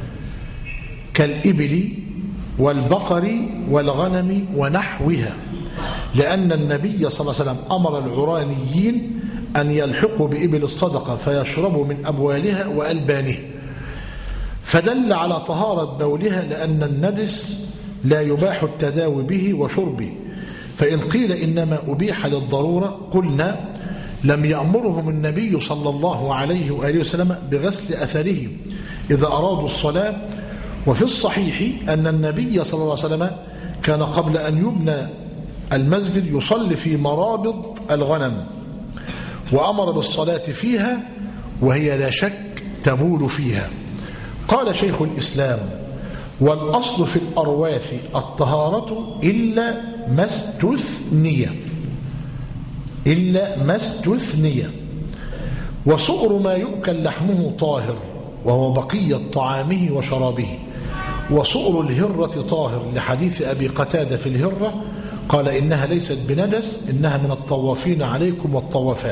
كالإبل والبقر والغنم ونحوها، لأن النبي صلى الله عليه وسلم أمر العرانيين أن يلحقوا بإبل الصدقة فيشربوا من أبوالها وألبانها، فدل على طهارة بولها، لأن النجس لا يباح التداوي به وشربه. فإن قيل إنما أبيح للضرورة قلنا لم يأمرهم النبي صلى الله عليه وآله وسلم بغسل أثره إذا أرادوا الصلاة. وفي الصحيح أن النبي صلى الله عليه وسلم كان قبل أن يبنى المسجد يصلي في مرابض الغنم، وأمر بالصلاة فيها وهي لا شك تبول فيها. قال شيخ الإسلام: والأصل في الأرواث الطهارة إلا ما استثني إلا ما استثني وسؤر ما يؤكل لحمه طاهر وهو بقية طعامه وشرابه، وسؤر الهرة طاهر لحديث أبي قتادة في الهرة قال إنها ليست بنجس إنها من الطوافين عليكم والطوافات.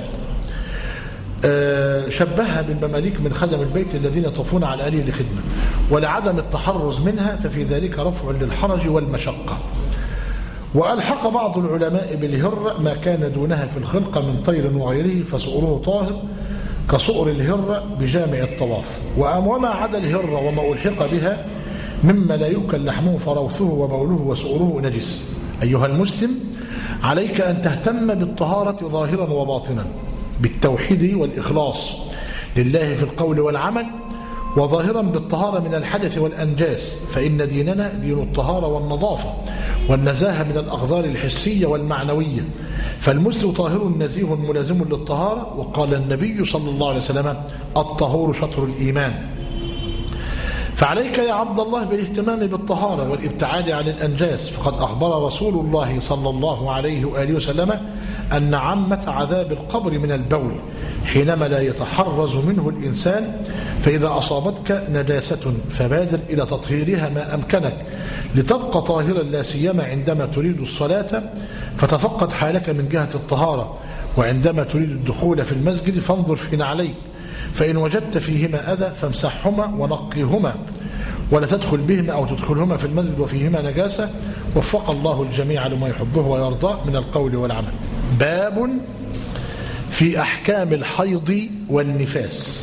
أه شبهها بالمماليك من خدم البيت الذين يطوفون على الآلية لخدمة، ولعدم التحرز منها ففي ذلك رفع للحرج والمشقة. وألحق بعض العلماء بالهرة ما كان دونها في الخلقة من طير وغيره فسؤره طاهر كسؤر الهرة بجامع الطواف. وما عدا الهرة وما ألحق بها مما لا يؤكل لحمه فروثه وبوله وسؤره نجس. أيها المسلم، عليك أن تهتم بالطهارة ظاهرا وباطنا، بالتوحيد والإخلاص لله في القول والعمل، وظاهرا بالطهارة من الحدث والأنجاس، فإن ديننا دين الطهارة والنظافة والنزاهة من الأغذار الحسية والمعنوية. فالمسلم طاهر نزيه ملازم للطهارة، وقال النبي صلى الله عليه وسلم: الطهور شطر الإيمان. فعليك يا عبد الله بالاهتمام بالطهارة والابتعاد عن الأنجاس، فقد أخبر رسول الله صلى الله عليه وآله وسلم أن عامة عذاب القبر من البول حينما لا يتحرز منه الإنسان، فإذا أصابتك نجاسة فبادر إلى تطهيرها ما أمكنك لتبقى طاهرا، لا سيما عندما تريد الصلاة فتفقد حالك من جهة الطهارة، وعندما تريد الدخول في المسجد فانظر في نعليك، فإن وجدت فيهما أذى فامسحهما ونقيهما، ولا تدخل بهما أو تدخلهما في المسجد وفيهما نجاسة. وفق الله الجميع لما يحبه ويرضاه من القول والعمل. باب في أحكام الحيض والنفاس.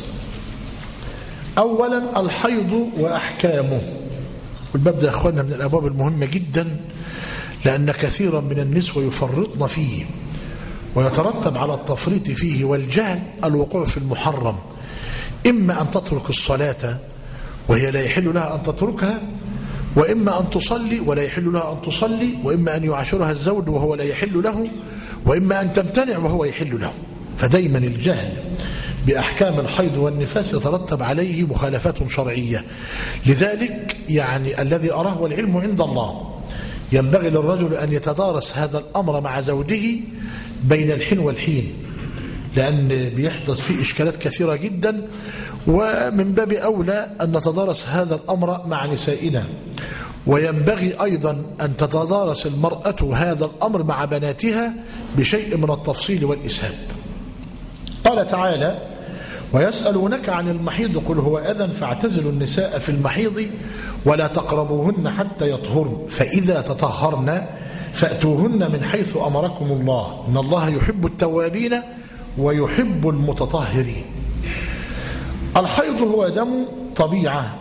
أولا الحيض وأحكامه، والباب ده يا أخواننا من الأبواب المهمة جدا، لأن كثيرا من النسوة يفرطن فيه، ويترتب على التفريط فيه والجهل الوقوع في المحرم، إما أن تترك الصلاة وهي لا يحل لها أن تتركها، وإما أن تصلي ولا يحل لها أن تصلي، وإما أن يعاشرها الزوج وهو لا يحل له، وإما أن تمتنع وهو يحل له. فدايما الجهل بأحكام الحيض والنفاس يترتب عليه مخالفات شرعية. لذلك يعني الذي أراه والعلم عند الله، ينبغي للرجل أن يتدارس هذا الأمر مع زوجه بين الحين والحين، لأن بيحدث فيه إشكالات كثيرة جدا، ومن باب أولى أن نتدارس هذا الأمر مع نسائنا. وينبغي أيضا أن تتدارس المرأة هذا الأمر مع بناتها بشيء من التفصيل والإسهاب. قال تعالى: ويسألونك عن المحيض قل هو أذى فاعتزلوا النساء في المحيض ولا تقربوهن حتى يطهرن فإذا تطهرن فأتوهن من حيث أمركم الله إن الله يحب التوابين ويحب المتطهرين. الحيض هو دم طبيعة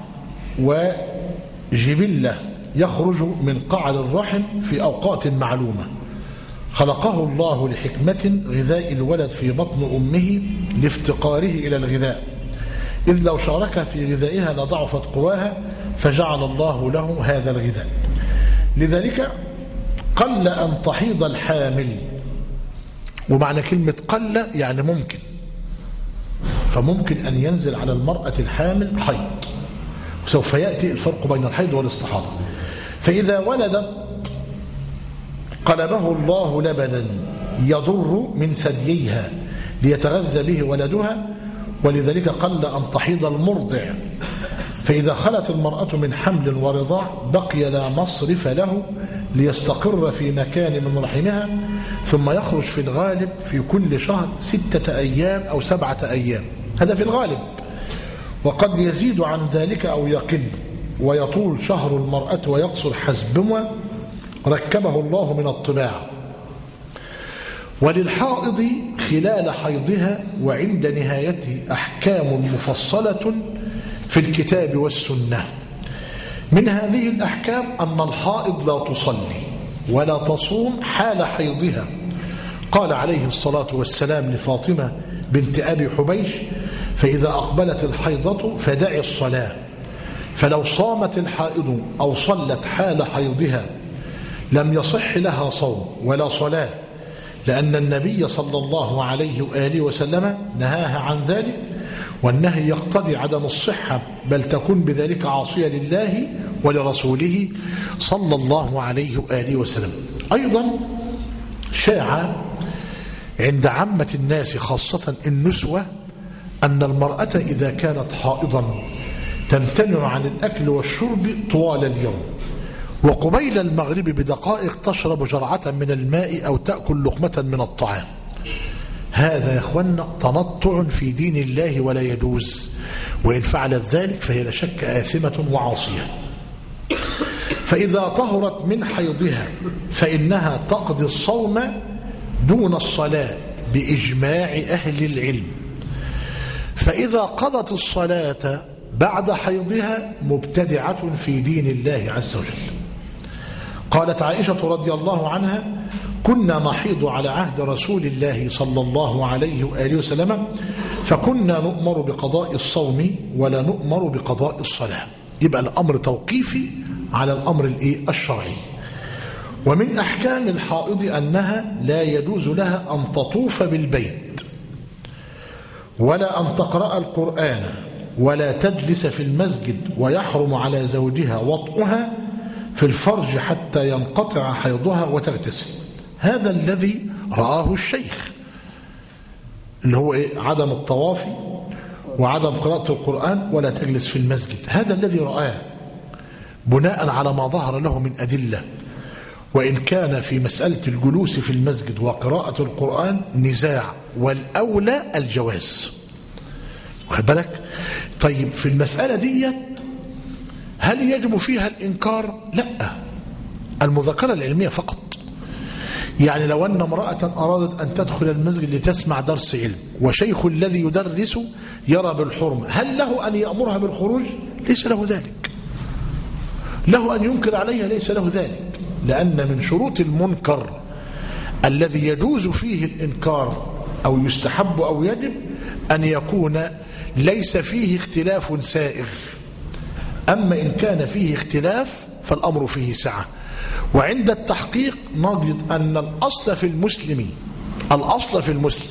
وجبلة يخرج من قعر الرحم في أوقات معلومة، خلقه الله لحكمة غذاء الولد في بطن أمه لافتقاره إلى الغذاء، إذ لو شارك في غذائها لضعفت قواها فجعل الله له هذا الغذاء. لذلك قل أن تحيض الحامل، ومعنى كلمة قل يعني ممكن، فممكن أن ينزل على المرأة الحامل حيض، وسوف يأتي الفرق بين الحيض والاستحاضة. فإذا ولدت قلبه الله لبنا يضر من ثدييها ليتغذى به ولدها، ولذلك قل أن تحيض المرضع. فإذا خلت المرأة من حمل ورضاع بقي لا مصرف له ليستقر في مكان من رحمها، ثم يخرج في الغالب في كل شهر ستة أيام أو سبعة أيام، هذا في الغالب، وقد يزيد عن ذلك أو يقل، ويطول شهر المرأة ويقصر حسبما ركبه الله من الطباع. وللحائض خلال حيضها وعند نهايته أحكام مفصلة في الكتاب والسنة. من هذه الأحكام أن الحائض لا تصلي ولا تصوم حال حيضها. قال عليه الصلاة والسلام لفاطمة بنت أبي حبيش: فإذا أقبلت الحيضة فدعي الصلاة. فلو صامت الحائض أو صلت حال حيضها لم يصح لها صوم ولا صلاة، لأن النبي صلى الله عليه وآله وسلم نهاها عن ذلك، والنهي يقتضي عدم الصحة، بل تكون بذلك عاصية لله ولرسوله صلى الله عليه وآله وسلم. أيضا شاع عند عامة الناس خاصة النسوة أن المرأة إذا كانت حائضا تمتنع عن الأكل والشرب طوال اليوم، وقبيل المغرب بدقائق تشرب جرعة من الماء أو تأكل لقمة من الطعام. هذا يا أخوانا تنطع في دين الله ولا يجوز، وإن فعلت ذلك فهي لا شك آثمة وعاصية. فإذا طهرت من حيضها فإنها تقضي الصوم دون الصلاة بإجماع أهل العلم. فإذا قضت الصلاة بعد حيضها مبتدعة في دين الله عز وجل. قالت عائشة رضي الله عنها: كنا نحيض على عهد رسول الله صلى الله عليه وآله وسلم، فكنا نؤمر بقضاء الصوم ولا نؤمر بقضاء الصلاة. يبقى الأمر توقيفي على الأمر الشرعي. ومن أحكام الحائض أنها لا يجوز لها أن تطوف بالبيت ولا أن تقرأ القرآن ولا تجلس في المسجد، ويحرم على زوجها وطئها في الفرج حتى ينقطع حيضها وتغتسل. هذا الذي رآه الشيخ، اللي هو إيه؟ عدم الطواف وعدم قراءة القرآن ولا تجلس في المسجد. هذا الذي رآه بناء على ما ظهر له من أدلة. وإن كان في مسألة الجلوس في المسجد وقراءة القرآن نزاع، والأولى الجواز. واخد بالك؟ طيب في المسألة ديت هل يجب فيها الإنكار؟ لا، المذاكرة العلمية فقط. يعني لو أن امرأة أرادت أن تدخل المسجد لتسمع درس علم، وشيخ الذي يدرس يرى بالحرمة، هل له أن يأمرها بالخروج؟ ليس له ذلك. له أن ينكر عليها؟ ليس له ذلك، لأن من شروط المنكر الذي يجوز فيه الإنكار أو يستحب أو يجب أن يكون ليس فيه اختلاف سائغ. أما إن كان فيه اختلاف فالأمر فيه سعة. وعند التحقيق نجد أن الأصل في المسلم الأصل في المسلم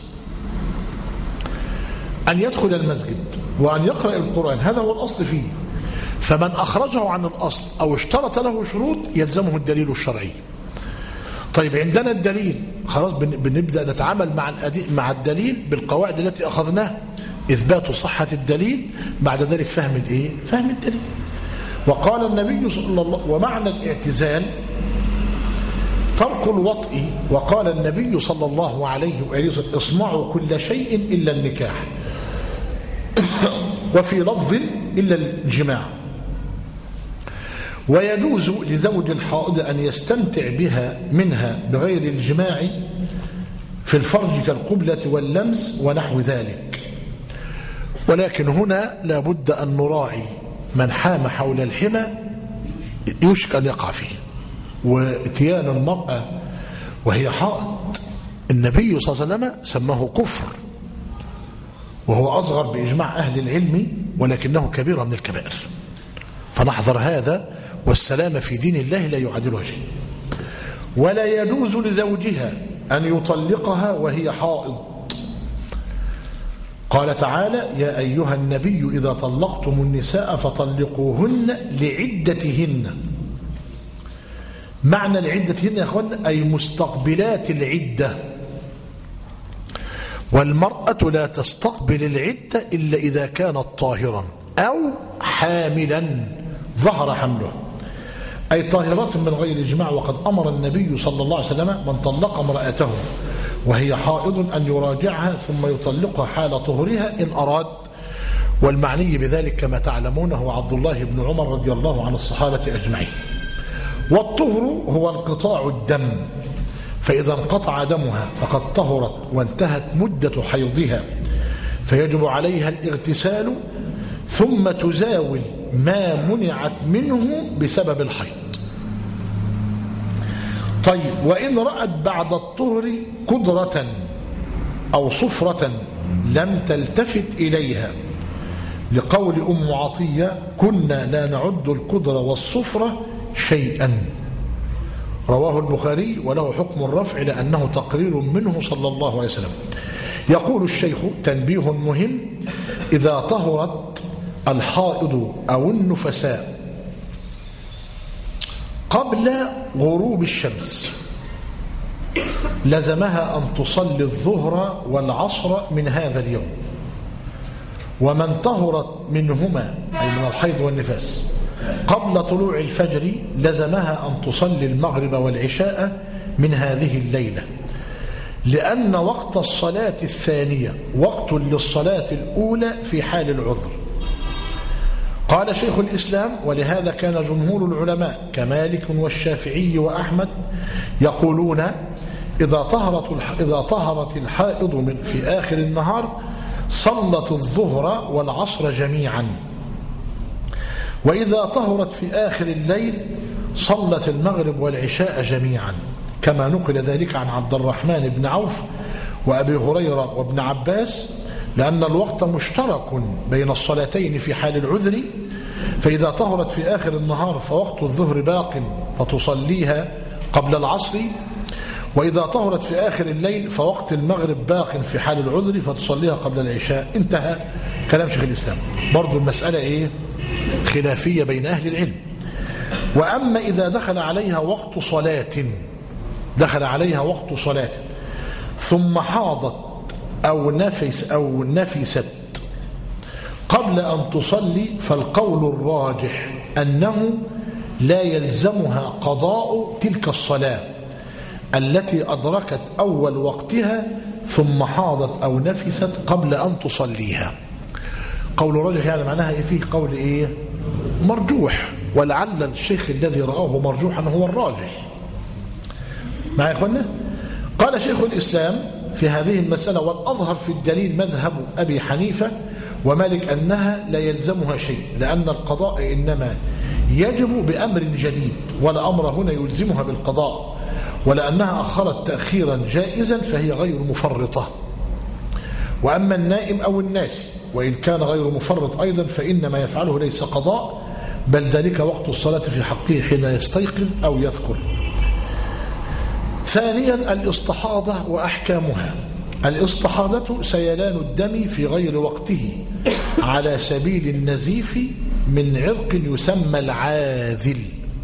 أن يدخل المسجد وأن يقرأ القرآن، هذا هو الأصل فيه. فمن أخرجه عن الأصل أو اشترط له شروط يلزمه الدليل الشرعي. طيب عندنا الدليل، خلاص بنبدأ نتعامل مع مع الدليل بالقواعد التي أخذناها: إثبات صحة الدليل، بعد ذلك فهم الإيه؟ فهم الدليل. وقال النبي صلى الله عليه وسلم: ومعنى الاعتزال ترك الوطء. وقال النبي صلى الله عليه وآله وسلم: اصنعوا كل شيء إلا النكاح، وفي لفظ إلا الجماع. ويجوز لزوج الحائض أن يستمتع بها منها بغير الجماع في الفرج كالقبلة واللمس ونحو ذلك. ولكن هنا لا بد أن نراعي من حام حول الحمى يشك أن يقع فيه. واتيان المرأة وهي حائض النبي صلى الله عليه وسلم سماه كفر، وهو أصغر بإجماع أهل العلم ولكنه كبير من الكبائر، فنحذر هذا، والسلام في دين الله لا يعادلها شيء. ولا يجوز لزوجها أن يطلقها وهي حائض. قال تعالى: يا أيها النبي إذا طلقتم النساء فطلقوهن لعدتهن. معنى لعدتهن يا أخوان أي مستقبلات العدة، والمرأة لا تستقبل العدة إلا إذا كانت طاهرا أو حاملا ظهر حمله، أي طاهرات من غير إجماع. وقد أمر النبي صلى الله عليه وسلم من طلق امرأته وهي حائض أن يراجعها ثم يطلقها حال طهرها إن أراد. والمعني بذلك كما تعلمون هو عبد الله بن عمر رضي الله عن الصحابة أجمعين. والطهر هو انقطاع الدم، فإذا انقطع دمها فقد طهرت وانتهت مدة حيضها، فيجب عليها الاغتسال ثم تزاول ما منعت منه بسبب الحيض. طيب، وإن رأت بعد الطهر قدرة أو صفرة لم تلتفت إليها، لقول أم عطية: كنا لا نعد القدرة والصفرة شيئا. رواه البخاري وله حكم الرفع لأنه تقرير منه صلى الله عليه وسلم. يقول الشيخ: تنبيه مهم: إذا طهرت الحائض أو النفساء قبل غروب الشمس لزمها أن تصلي الظهر والعصر من هذا اليوم، ومن طهرت منهما أي من الحيض والنفاس قبل طلوع الفجر لزمها أن تصلي المغرب والعشاء من هذه الليلة، لأن وقت الصلاة الثانية وقت للصلاة الأولى في حال العذر. قال شيخ الإسلام: ولهذا كان جمهور العلماء كمالك والشافعي وأحمد يقولون: إذا طهرت إذا طهرت الحائض من في آخر النهار صلت الظهر والعصر جميعا، وإذا طهرت في آخر الليل صلت المغرب والعشاء جميعا، كما نقل ذلك عن عبد الرحمن بن عوف وأبي هريرة وابن عباس، لأن الوقت مشترك بين الصلاتين في حال العذر، فإذا طهرت في آخر النهار فوقت الظهر باق فتصليها قبل العصر، وإذا طهرت في آخر الليل فوقت المغرب باق في حال العذر فتصليها قبل العشاء. انتهى كلام شيخ الإسلام. برضو المسألة إيه؟ خلافية بين أهل العلم. وأما إذا دخل عليها وقت صلاة دخل عليها وقت صلاة ثم حاضت أو نفس أو نفست قبل أن تصلي، فالقول الراجح أنه لا يلزمها قضاء تلك الصلاة التي أدركت أول وقتها ثم حاضت أو نفست قبل أن تصليها. قول راجح يعني معناها إيه؟ فيه قول إيه؟ مرجوح، ولعل الشيخ الذي رآه مرجوحا هو الراجح. معي يا إخوانا؟ قال شيخ الإسلام في هذه المسألة: والأظهر في الدليل مذهب أبي حنيفة ومالك أنها لا يلزمها شيء، لأن القضاء إنما يجب بأمر جديد، ولا أمر هنا يلزمها بالقضاء، ولأنها أخرت تأخيرا جائزا فهي غير مفرطة. وأما النائم أو الناس وإن كان غير مفرط أيضا فإن ما يفعله ليس قضاء، بل ذلك وقت الصلاة في حقه حين يستيقظ أو يذكر. ثانيا الاستحاضة وأحكامها. الاستحاضة سيلان الدم في غير وقته على سبيل النزيف من عرق يسمى العاذل،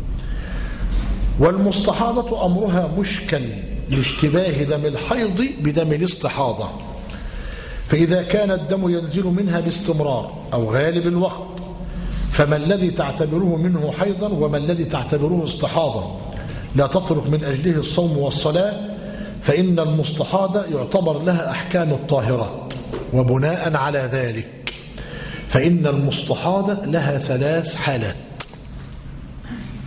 والمستحاضة أمرها مشكل لاشتباه دم الحيض بدم الاستحاضة، فإذا كان الدم ينزل منها باستمرار أو غالب الوقت فما الذي تعتبره منه حيضا وما الذي تعتبره استحاضة لا تترك من أجله الصوم والصلاة، فإن المستحاضة يعتبر لها أحكام الطاهرات. وبناء على ذلك فإن المستحاضة لها ثلاث حالات.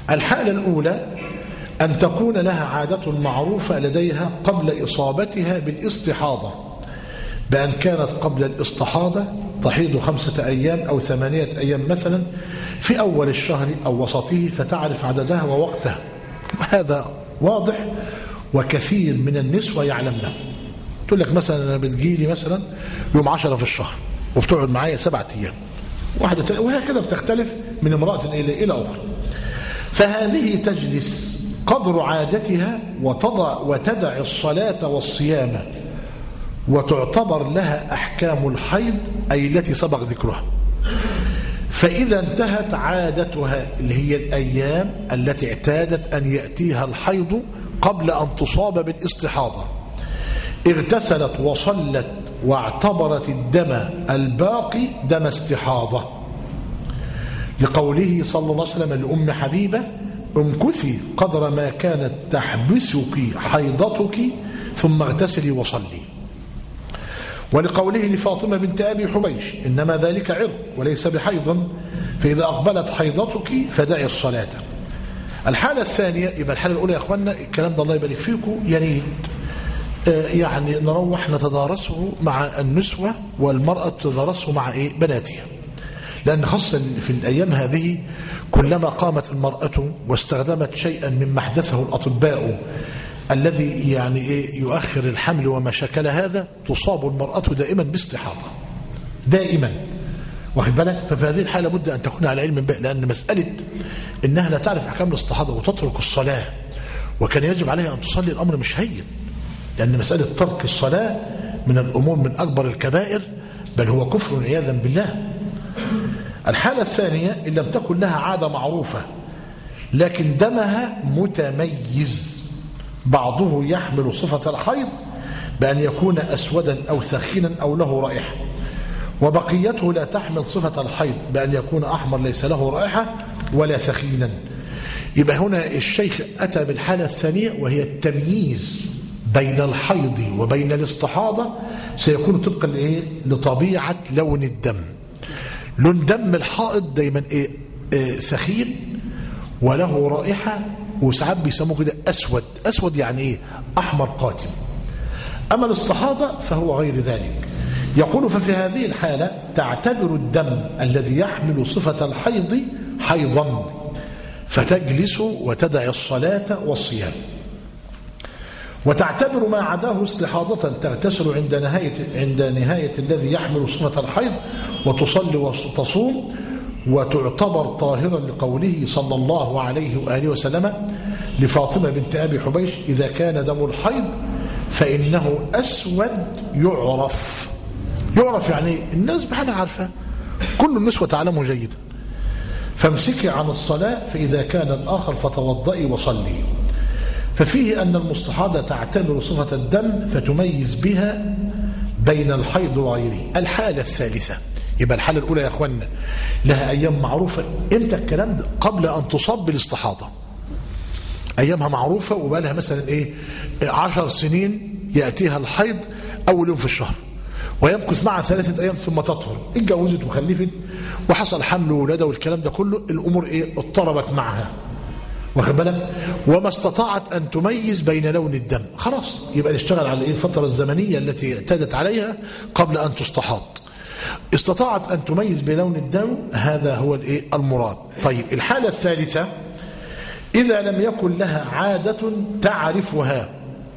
الحالة الأولى أن تكون لها عادة معروفة لديها قبل إصابتها بالاستحاضة، بأن كانت قبل الاستحاضة تحيض خمسة أيام أو ثمانية أيام مثلا في أول الشهر أو وسطه، فتعرف عددها ووقتها. هذا واضح وكثير من النسوة يعلمنا. تقول لك مثلا أنا بتجيلي مثلا يوم عشرة في الشهر وبتقعد معايا سبعة أيام واحدة، وهكذا بتختلف من امرأة إلى إلى أخرى. فهذه تجلس قدر عادتها وتضع وتدع الصلاة والصيام، وتعتبر لها أحكام الحيض أي التي سبق ذكرها. فإذا انتهت عادتها اللي هي الأيام التي اعتادت أن يأتيها الحيض قبل أن تصاب بالاستحاضة، اغتسلت وصلت واعتبرت الدم الباقي دم استحاضة، لقوله صلى الله عليه وسلم لأم حبيبة: امكثي قدر ما كانت تحبسك حيضتك ثم اغتسلي وصلي. ولقوله لفاطمة بنت أبي حبيش: إنما ذلك عرق وليس بحيض، فإذا أقبلت حيضتك فدعي الصلاة. الحالة الثانية، يبقى الحالة الأولى يا أخوانا الكلام ده الله يبارك فيكم يا ريت يعني نروح نتدارسه مع النسوة، والمرأة تتدارسه مع إيه؟ بناتها، لأن خاصة في الأيام هذه كلما قامت المرأة واستخدمت شيئا مما احدثه الأطباء الذي يعني إيه يؤخر الحمل وما شكل هذا، تصاب المرأة دائما باستحاضة دائما، واخد بالك؟ ففي هذه الحالة بد أن تكون على علم بها، لأن مسألة إنها لا تعرف أحكام الاستحاضة وتترك الصلاة وكان يجب عليها أن تصلي، الأمر مش هين، لأن مسألة ترك الصلاة من الأمور من أكبر الكبائر، بل هو كفر عياذا بالله. الحالة الثانية إن لم تكن لها عادة معروفة لكن دمها متميز، بعضه يحمل صفة الحيض بأن يكون أسودا أو ثخينا أو له رائحة، وبقيته لا تحمل صفة الحيض بأن يكون أحمر ليس له رائحة ولا ثخينا. يبقى هنا الشيخ أتى بالحالة الثانية وهي التمييز بين الحيض وبين الاستحاضة، سيكون طبقا لإيه؟ لطبيعة لون الدم. لون دم الحائض دايما إيه؟ إيه ثخين وله رائحة، وساعات بيسموه كده أسود. أسود يعني إيه؟ أحمر قاتم. أما الاستحاضة فهو غير ذلك. يقول ففي هذه الحالة تعتبر الدم الذي يحمل صفة الحيض حيضا، فتجلس وتدع الصلاة والصيام، وتعتبر ما عداه استحاضة تغتسل عند نهاية عند نهاية الذي يحمل صفة الحيض، وتصلي وتصوم، وتعتبر طاهرا لقوله صلى الله عليه وآله وسلم لفاطمة بنت أبي حبيش: إذا كان دم الحيض فإنه أسود يعرف. يعرف يعني الناس بحنا عارفة، كل النسوة تعلمه جيدا. فامسكي عن الصلاة فإذا كان الآخر فتوضئي وصلي. ففيه أن المستحاضة تعتبر صفة الدم فتميز بها بين الحيض وغيره. الحالة الثالثة، يبقى الحالة الأولى يا أخوانا لها أيام معروفة. إمتى الكلام ده؟ قبل أن تصاب بالاستحاضة، أيامها معروفة وبقى لها مثلا إيه عشر سنين يأتيها الحيض أول يوم في الشهر، ويمكث معها ثلاثة أيام ثم تطهر، اتجوزت وخلفت وحصل حمل وولادة والكلام ده كله، الأمور إيه اضطربت معها، واخد بالك؟ وما استطاعت أن تميز بين لون الدم، خلاص يبقى نشتغل على إيه الفترة الزمنية التي اعتادت عليها قبل أن تستحاض. استطاعت أن تميز بلون الدم، هذا هو الإيه المراد. طيب الحالة الثالثة، إذا لم يكن لها عادة تعرفها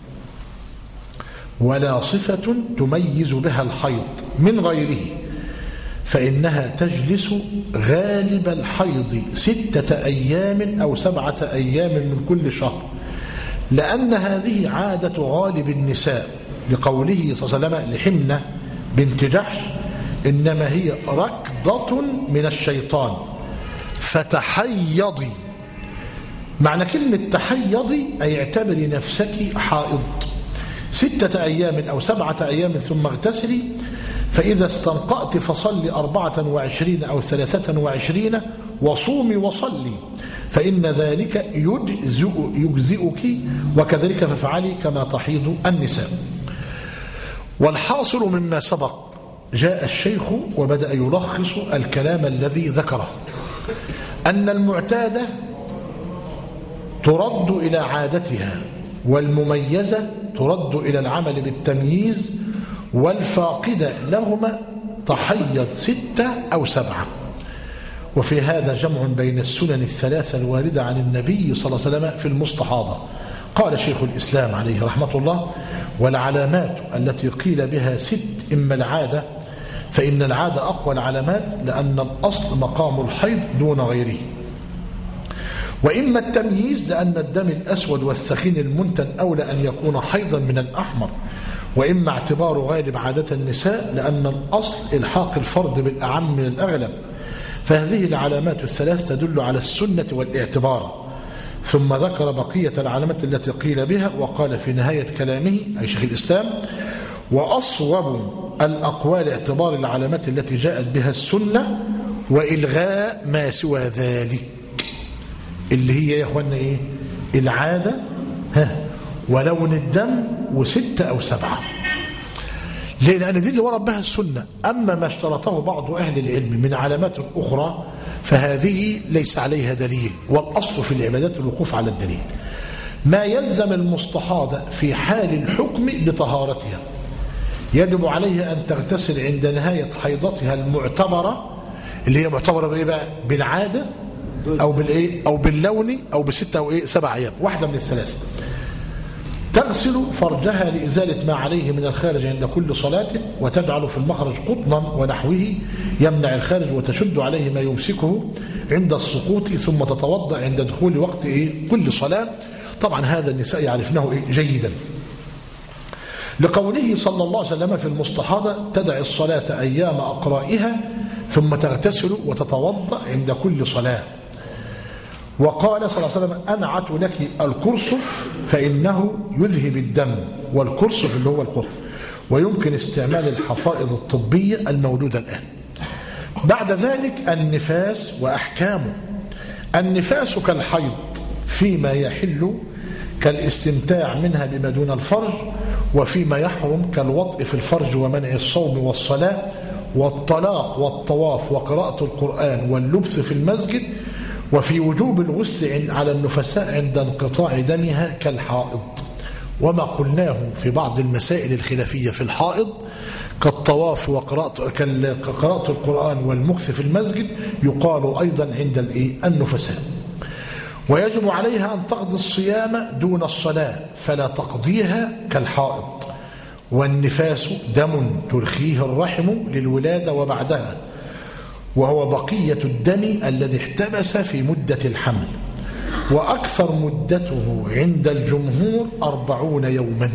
ولا صفة تميز بها الحيض من غيره، فإنها تجلس غالب الحيض ستة أيام أو سبعة أيام من كل شهر، لأن هذه عادة غالب النساء، لقوله صلى الله عليه وسلم لحمنة بنت جحش: إنما هي ركضة من الشيطان فتحيضي. معنى كلمة تحيضي أي اعتبري نفسك حائض ستة أيام أو سبعة أيام ثم اغتسلي، فإذا استنقأت فصلي أربعة وعشرين أو ثلاثة وعشرين وصومي وصلي، فإن ذلك يجزئ يجزئك، وكذلك فافعلي كما تحيض النساء. والحاصل مما سبق، جاء الشيخ وبدأ يلخص الكلام الذي ذكره، أن المعتادة ترد إلى عادتها، والمميزة ترد إلى العمل بالتمييز، والفاقدة لهما تحيض ستة أو سبعة. وفي هذا جمع بين السنن الثلاثة الواردة عن النبي صلى الله عليه وسلم في المستحاضة. قال شيخ الإسلام عليه رحمة الله: والعلامات التي قيل بها ست إما العادة، فإن العادة أقوى العلامات لأن الأصل مقام الحيض دون غيره، وإما التمييز لأن الدم الأسود والثخين المنتن أولى أن يكون حيضا من الأحمر، وإما اعتبار غالب عادة النساء لأن الأصل إلحاق الفرد بالأعم من الأغلب. فهذه العلامات الثلاث تدل على السنة والاعتبار. ثم ذكر بقية العلامات التي قيل بها، وقال في نهاية كلامه أي شيخ الإسلام: وأصوب الأقوال اعتبار العلامات التي جاءت بها السنة وإلغاء ما سوى ذلك، اللي هي يا أخوانا إيه؟ العادة ها ولون الدم وستة أو سبعة. ليه؟ لأن دي اللي ورد بها السنة. أما ما اشترطه بعض أهل العلم من علامات أخرى فهذه ليس عليها دليل، والأصل في العبادات الوقوف على الدليل. ما يلزم المستحاضة في حال الحكم بطهارتها، يجب عليها أن تغتسل عند نهاية حيضتها المعتبرة، اللي هي معتبرة بإيه بقى؟ بالعادة أو بالإيه؟ أو باللون أو بستة أو إيه؟ سبع أيام، واحدة من الثلاثة. تغسل فرجها لإزالة ما عليه من الخارج عند كل صلاة، وتجعل في المخرج قطنا ونحوه يمنع الخارج، وتشد عليه ما يمسكه عند السقوط، ثم تتوضأ عند دخول وقت إيه؟ كل صلاة. طبعا هذا النساء يعرفنه إيه؟ جيدا، لقوله صلى الله عليه وسلم في المستحاضة: تدع الصلاة أيام أقرائها ثم تغتسل وتتوضأ عند كل صلاة. وقال صلى الله عليه وسلم: أنعت لك الكرسف فإنه يذهب الدم، والكرسف اللي هو القطن، ويمكن استعمال الحفائض الطبية الموجودة الآن. بعد ذلك النفاس وأحكامه. النفاس كالحيض فيما يحل كالاستمتاع منها بما دون الفرج، وفيما يحرم كالوطء في الفرج ومنع الصوم والصلاة والطلاق والطواف وقراءة القرآن واللبث في المسجد، وفي وجوب الغسل على النفساء عند انقطاع دمها كالحائض. وما قلناه في بعض المسائل الخلافية في الحائض كالطواف وقراءة القرآن والمكث في المسجد يقال أيضا عند النفساء. ويجب عليها أن تقضي الصيام دون الصلاة فلا تقضيها كالحائض. والنفاس دم ترخيه الرحم للولادة وبعدها، وهو بقية الدم الذي احتبس في مدة الحمل، وأكثر مدته عند الجمهور أربعون يوما.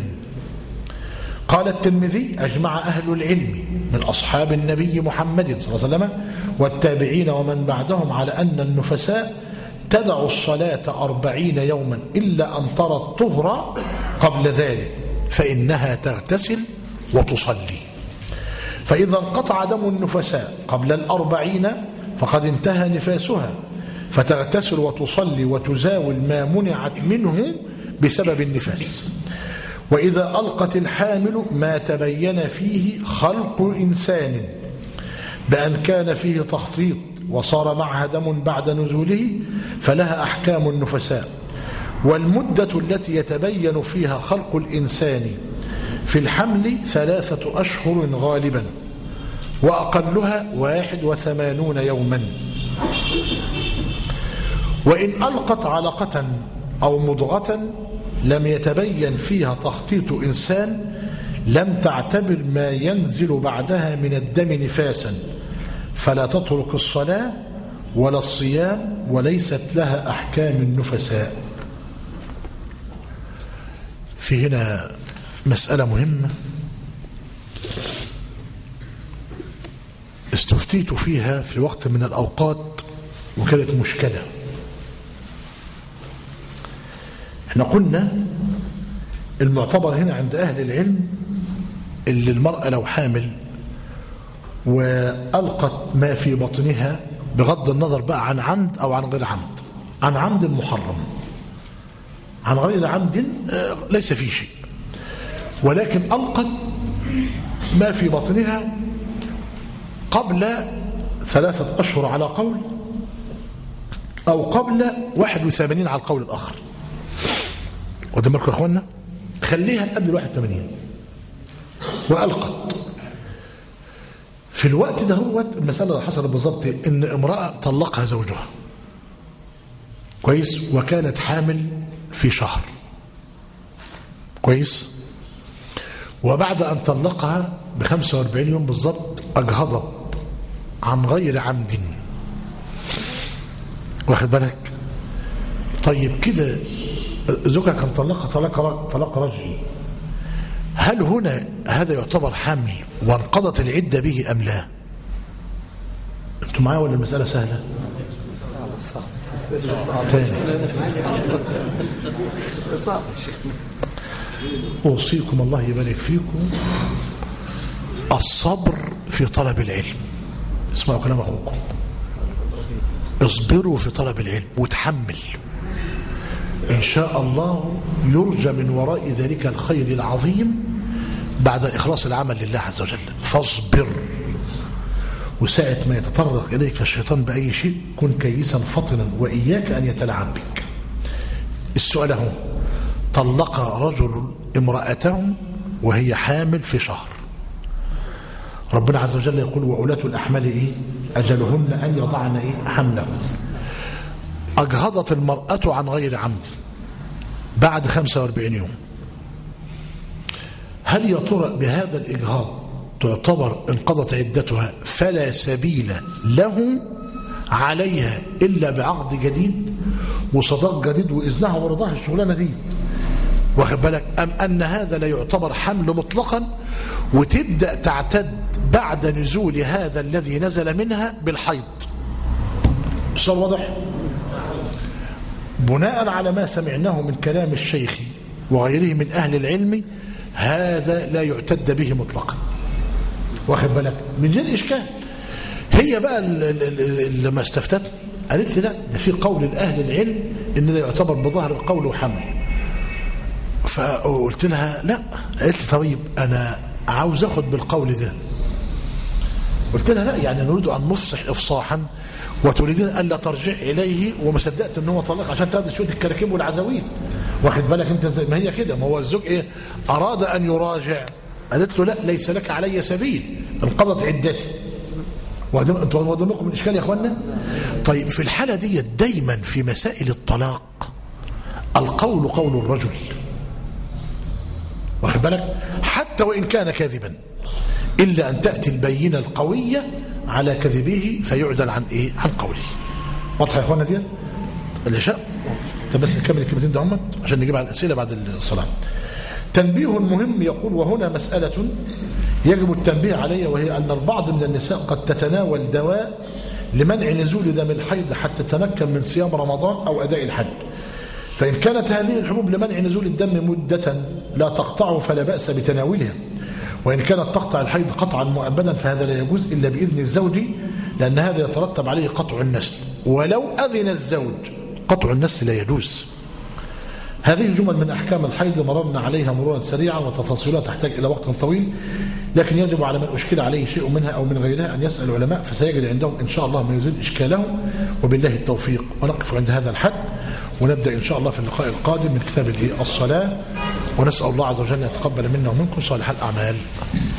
قال الترمذي: أجمع أهل العلم من أصحاب النبي محمد صلى الله عليه وسلم والتابعين ومن بعدهم على أن النفساء تدع الصلاة أربعين يوما إلا أن ترى الطهر قبل ذلك، فإنها تغتسل وتصلي. فإذا انقطع دم النفساء قبل الأربعين فقد انتهى نفاسها، فتغتسل وتصلي وتزاول ما منعت منه بسبب النفاس. وإذا ألقت الحامل ما تبين فيه خلق إنسان بأن كان فيه تخطيط وصار معها دم بعد نزوله فلها أحكام النفساء. والمدة التي يتبين فيها خلق الإنسان في الحمل ثلاثة أشهر غالبا، وأقلها واحد وثمانون يوما. وإن ألقت علقة أو مضغة لم يتبين فيها تخطيط إنسان لم تعتبر ما ينزل بعدها من الدم نفاسا، فلا تترك الصلاة ولا الصيام، وليست لها أحكام النفساء. في هنا مسألة مهمة استفتيت فيها في وقت من الأوقات وكانت مشكلة. احنا قلنا المعتبر هنا عند أهل العلم اللي المرأة لو حامل وألقت ما في بطنها بغض النظر بقى عن عمد أو عن غير عمد، عن عمد محرم، عن غير عمد ليس فيه شيء، ولكن ألقت ما في بطنها قبل ثلاثة أشهر على قول، أو قبل واحد وثمانين على القول الآخر. قدامكم يا اخوانا، خليها قبل الواحد وثمانين وألقت. في الوقت ده هو المسألة اللي حصلت بالظبط إن امرأة طلقها زوجها كويس، وكانت حامل في شهر كويس، وبعد أن طلقها بخمسة واربعين يوم بالظبط أجهضت عن غير عمد. واخد بالك؟ طيب كده زوجها كان طلقها طلاق طلاق رجعي، هل هنا هذا يعتبر حمل وانقضت العدة به أم لا؟ انتوا معايا ولا المسألة سهلة؟ تاني أوصيكم الله يبارك فيكم الصبر في طلب العلم. اسمعوا كلام أخوكم، اصبروا في طلب العلم وتحمل، إن شاء الله يرجى من وراء ذلك الخير العظيم بعد إخلاص العمل لله عز وجل. فاصبر، وساعة ما يتطرق إليك الشيطان بأي شيء كن كيسا فطنا وإياك أن يتلاعب بك. السؤال هو: طلق رجل امرأته وهي حامل في شهر، ربنا عز وجل يقول: وأولاة الأحمال إيه؟ أجلهن أن يضعن إيه؟ حملهن. أجهضت المرأة عن غير عمد بعد خمسة واربعين يوم، هل يا ترى بهذا الإجهاض تعتبر انقضت عدتها فلا سبيل له عليها إلا بعقد جديد وصداق جديد وإذنها ورضاها الشغلانة دي؟ واخد بالك؟ أم أن هذا لا يعتبر حمل مطلقا وتبدأ تعتد بعد نزول هذا الذي نزل منها بالحيض؟ السؤال واضح؟ بناء على ما سمعناه من كلام الشيخ وغيره من أهل العلم هذا لا يعتد به مطلقا. واخد بالك؟ من جد إشكال. هي بقى لما استفتتني قالت لي: لا، ده في قول الأهل العلم إن ده يعتبر بظهر القول وحمل. فقلت لها: لا. قالت لي: طيب أنا عاوز أخذ بالقول ده. قلت لها: لا، يعني نريد أن نفصح إفصاحا وتريدين ألا ترجع إليه، وما صدقت أنه طلق عشان تاخد شوية الكراكيب والعزاوين. واخد بالك أنت؟ ما هي كده، ما هو الزوج إيه؟ أراد أن يراجع، قالت له: لا، ليس لك علي سبيل، انقضت عدتي. انتوا واخدين بالكم من الإشكال يا إخوانا؟ طيب في الحالة دي دايما في مسائل الطلاق القول قول الرجل، واخد بالك؟ حتى وإن كان كاذبا، إلا أن تأتي البينة القوية على كذبه فيعدل عن إيه؟ عن قوله. واضح يا إخوانا دي؟ العشاء؟ طب بس نكمل الكلمتين ده هم عشان نجيب على الأسئلة بعد الصلاة. تنبيه مهم يقول: وهنا مسألة يجب التنبيه عليها، وهي أن البعض من النساء قد تتناول دواء لمنع نزول دم الحيض حتى تتمكن من صيام رمضان أو أداء الحج، فإن كانت هذه الحبوب لمنع نزول الدم مدة لا تقطعه فلا بأس بتناولها، وإن كانت تقطع الحيض قطعا مؤبدا فهذا لا يجوز إلا بإذن الزوج، لأن هذا يترتب عليه قطع النسل، ولو أذن الزوج قطع النسل لا يجوز. هذه الجمل من أحكام الحيض مررنا عليها مرورا سريعا، وتفاصيلها تحتاج إلى وقت طويل، لكن يجب على من أشكل عليه شيء منها أو من غيرها أن يسأل العلماء، فسيجد عندهم إن شاء الله ما يزيل إشكاله، وبالله التوفيق. ونقف عند هذا الحد، ونبدأ إن شاء الله في اللقاء القادم من كتاب الصلاة، ونسأل الله عز وجل أن يتقبل منا ومنكم صالح الأعمال.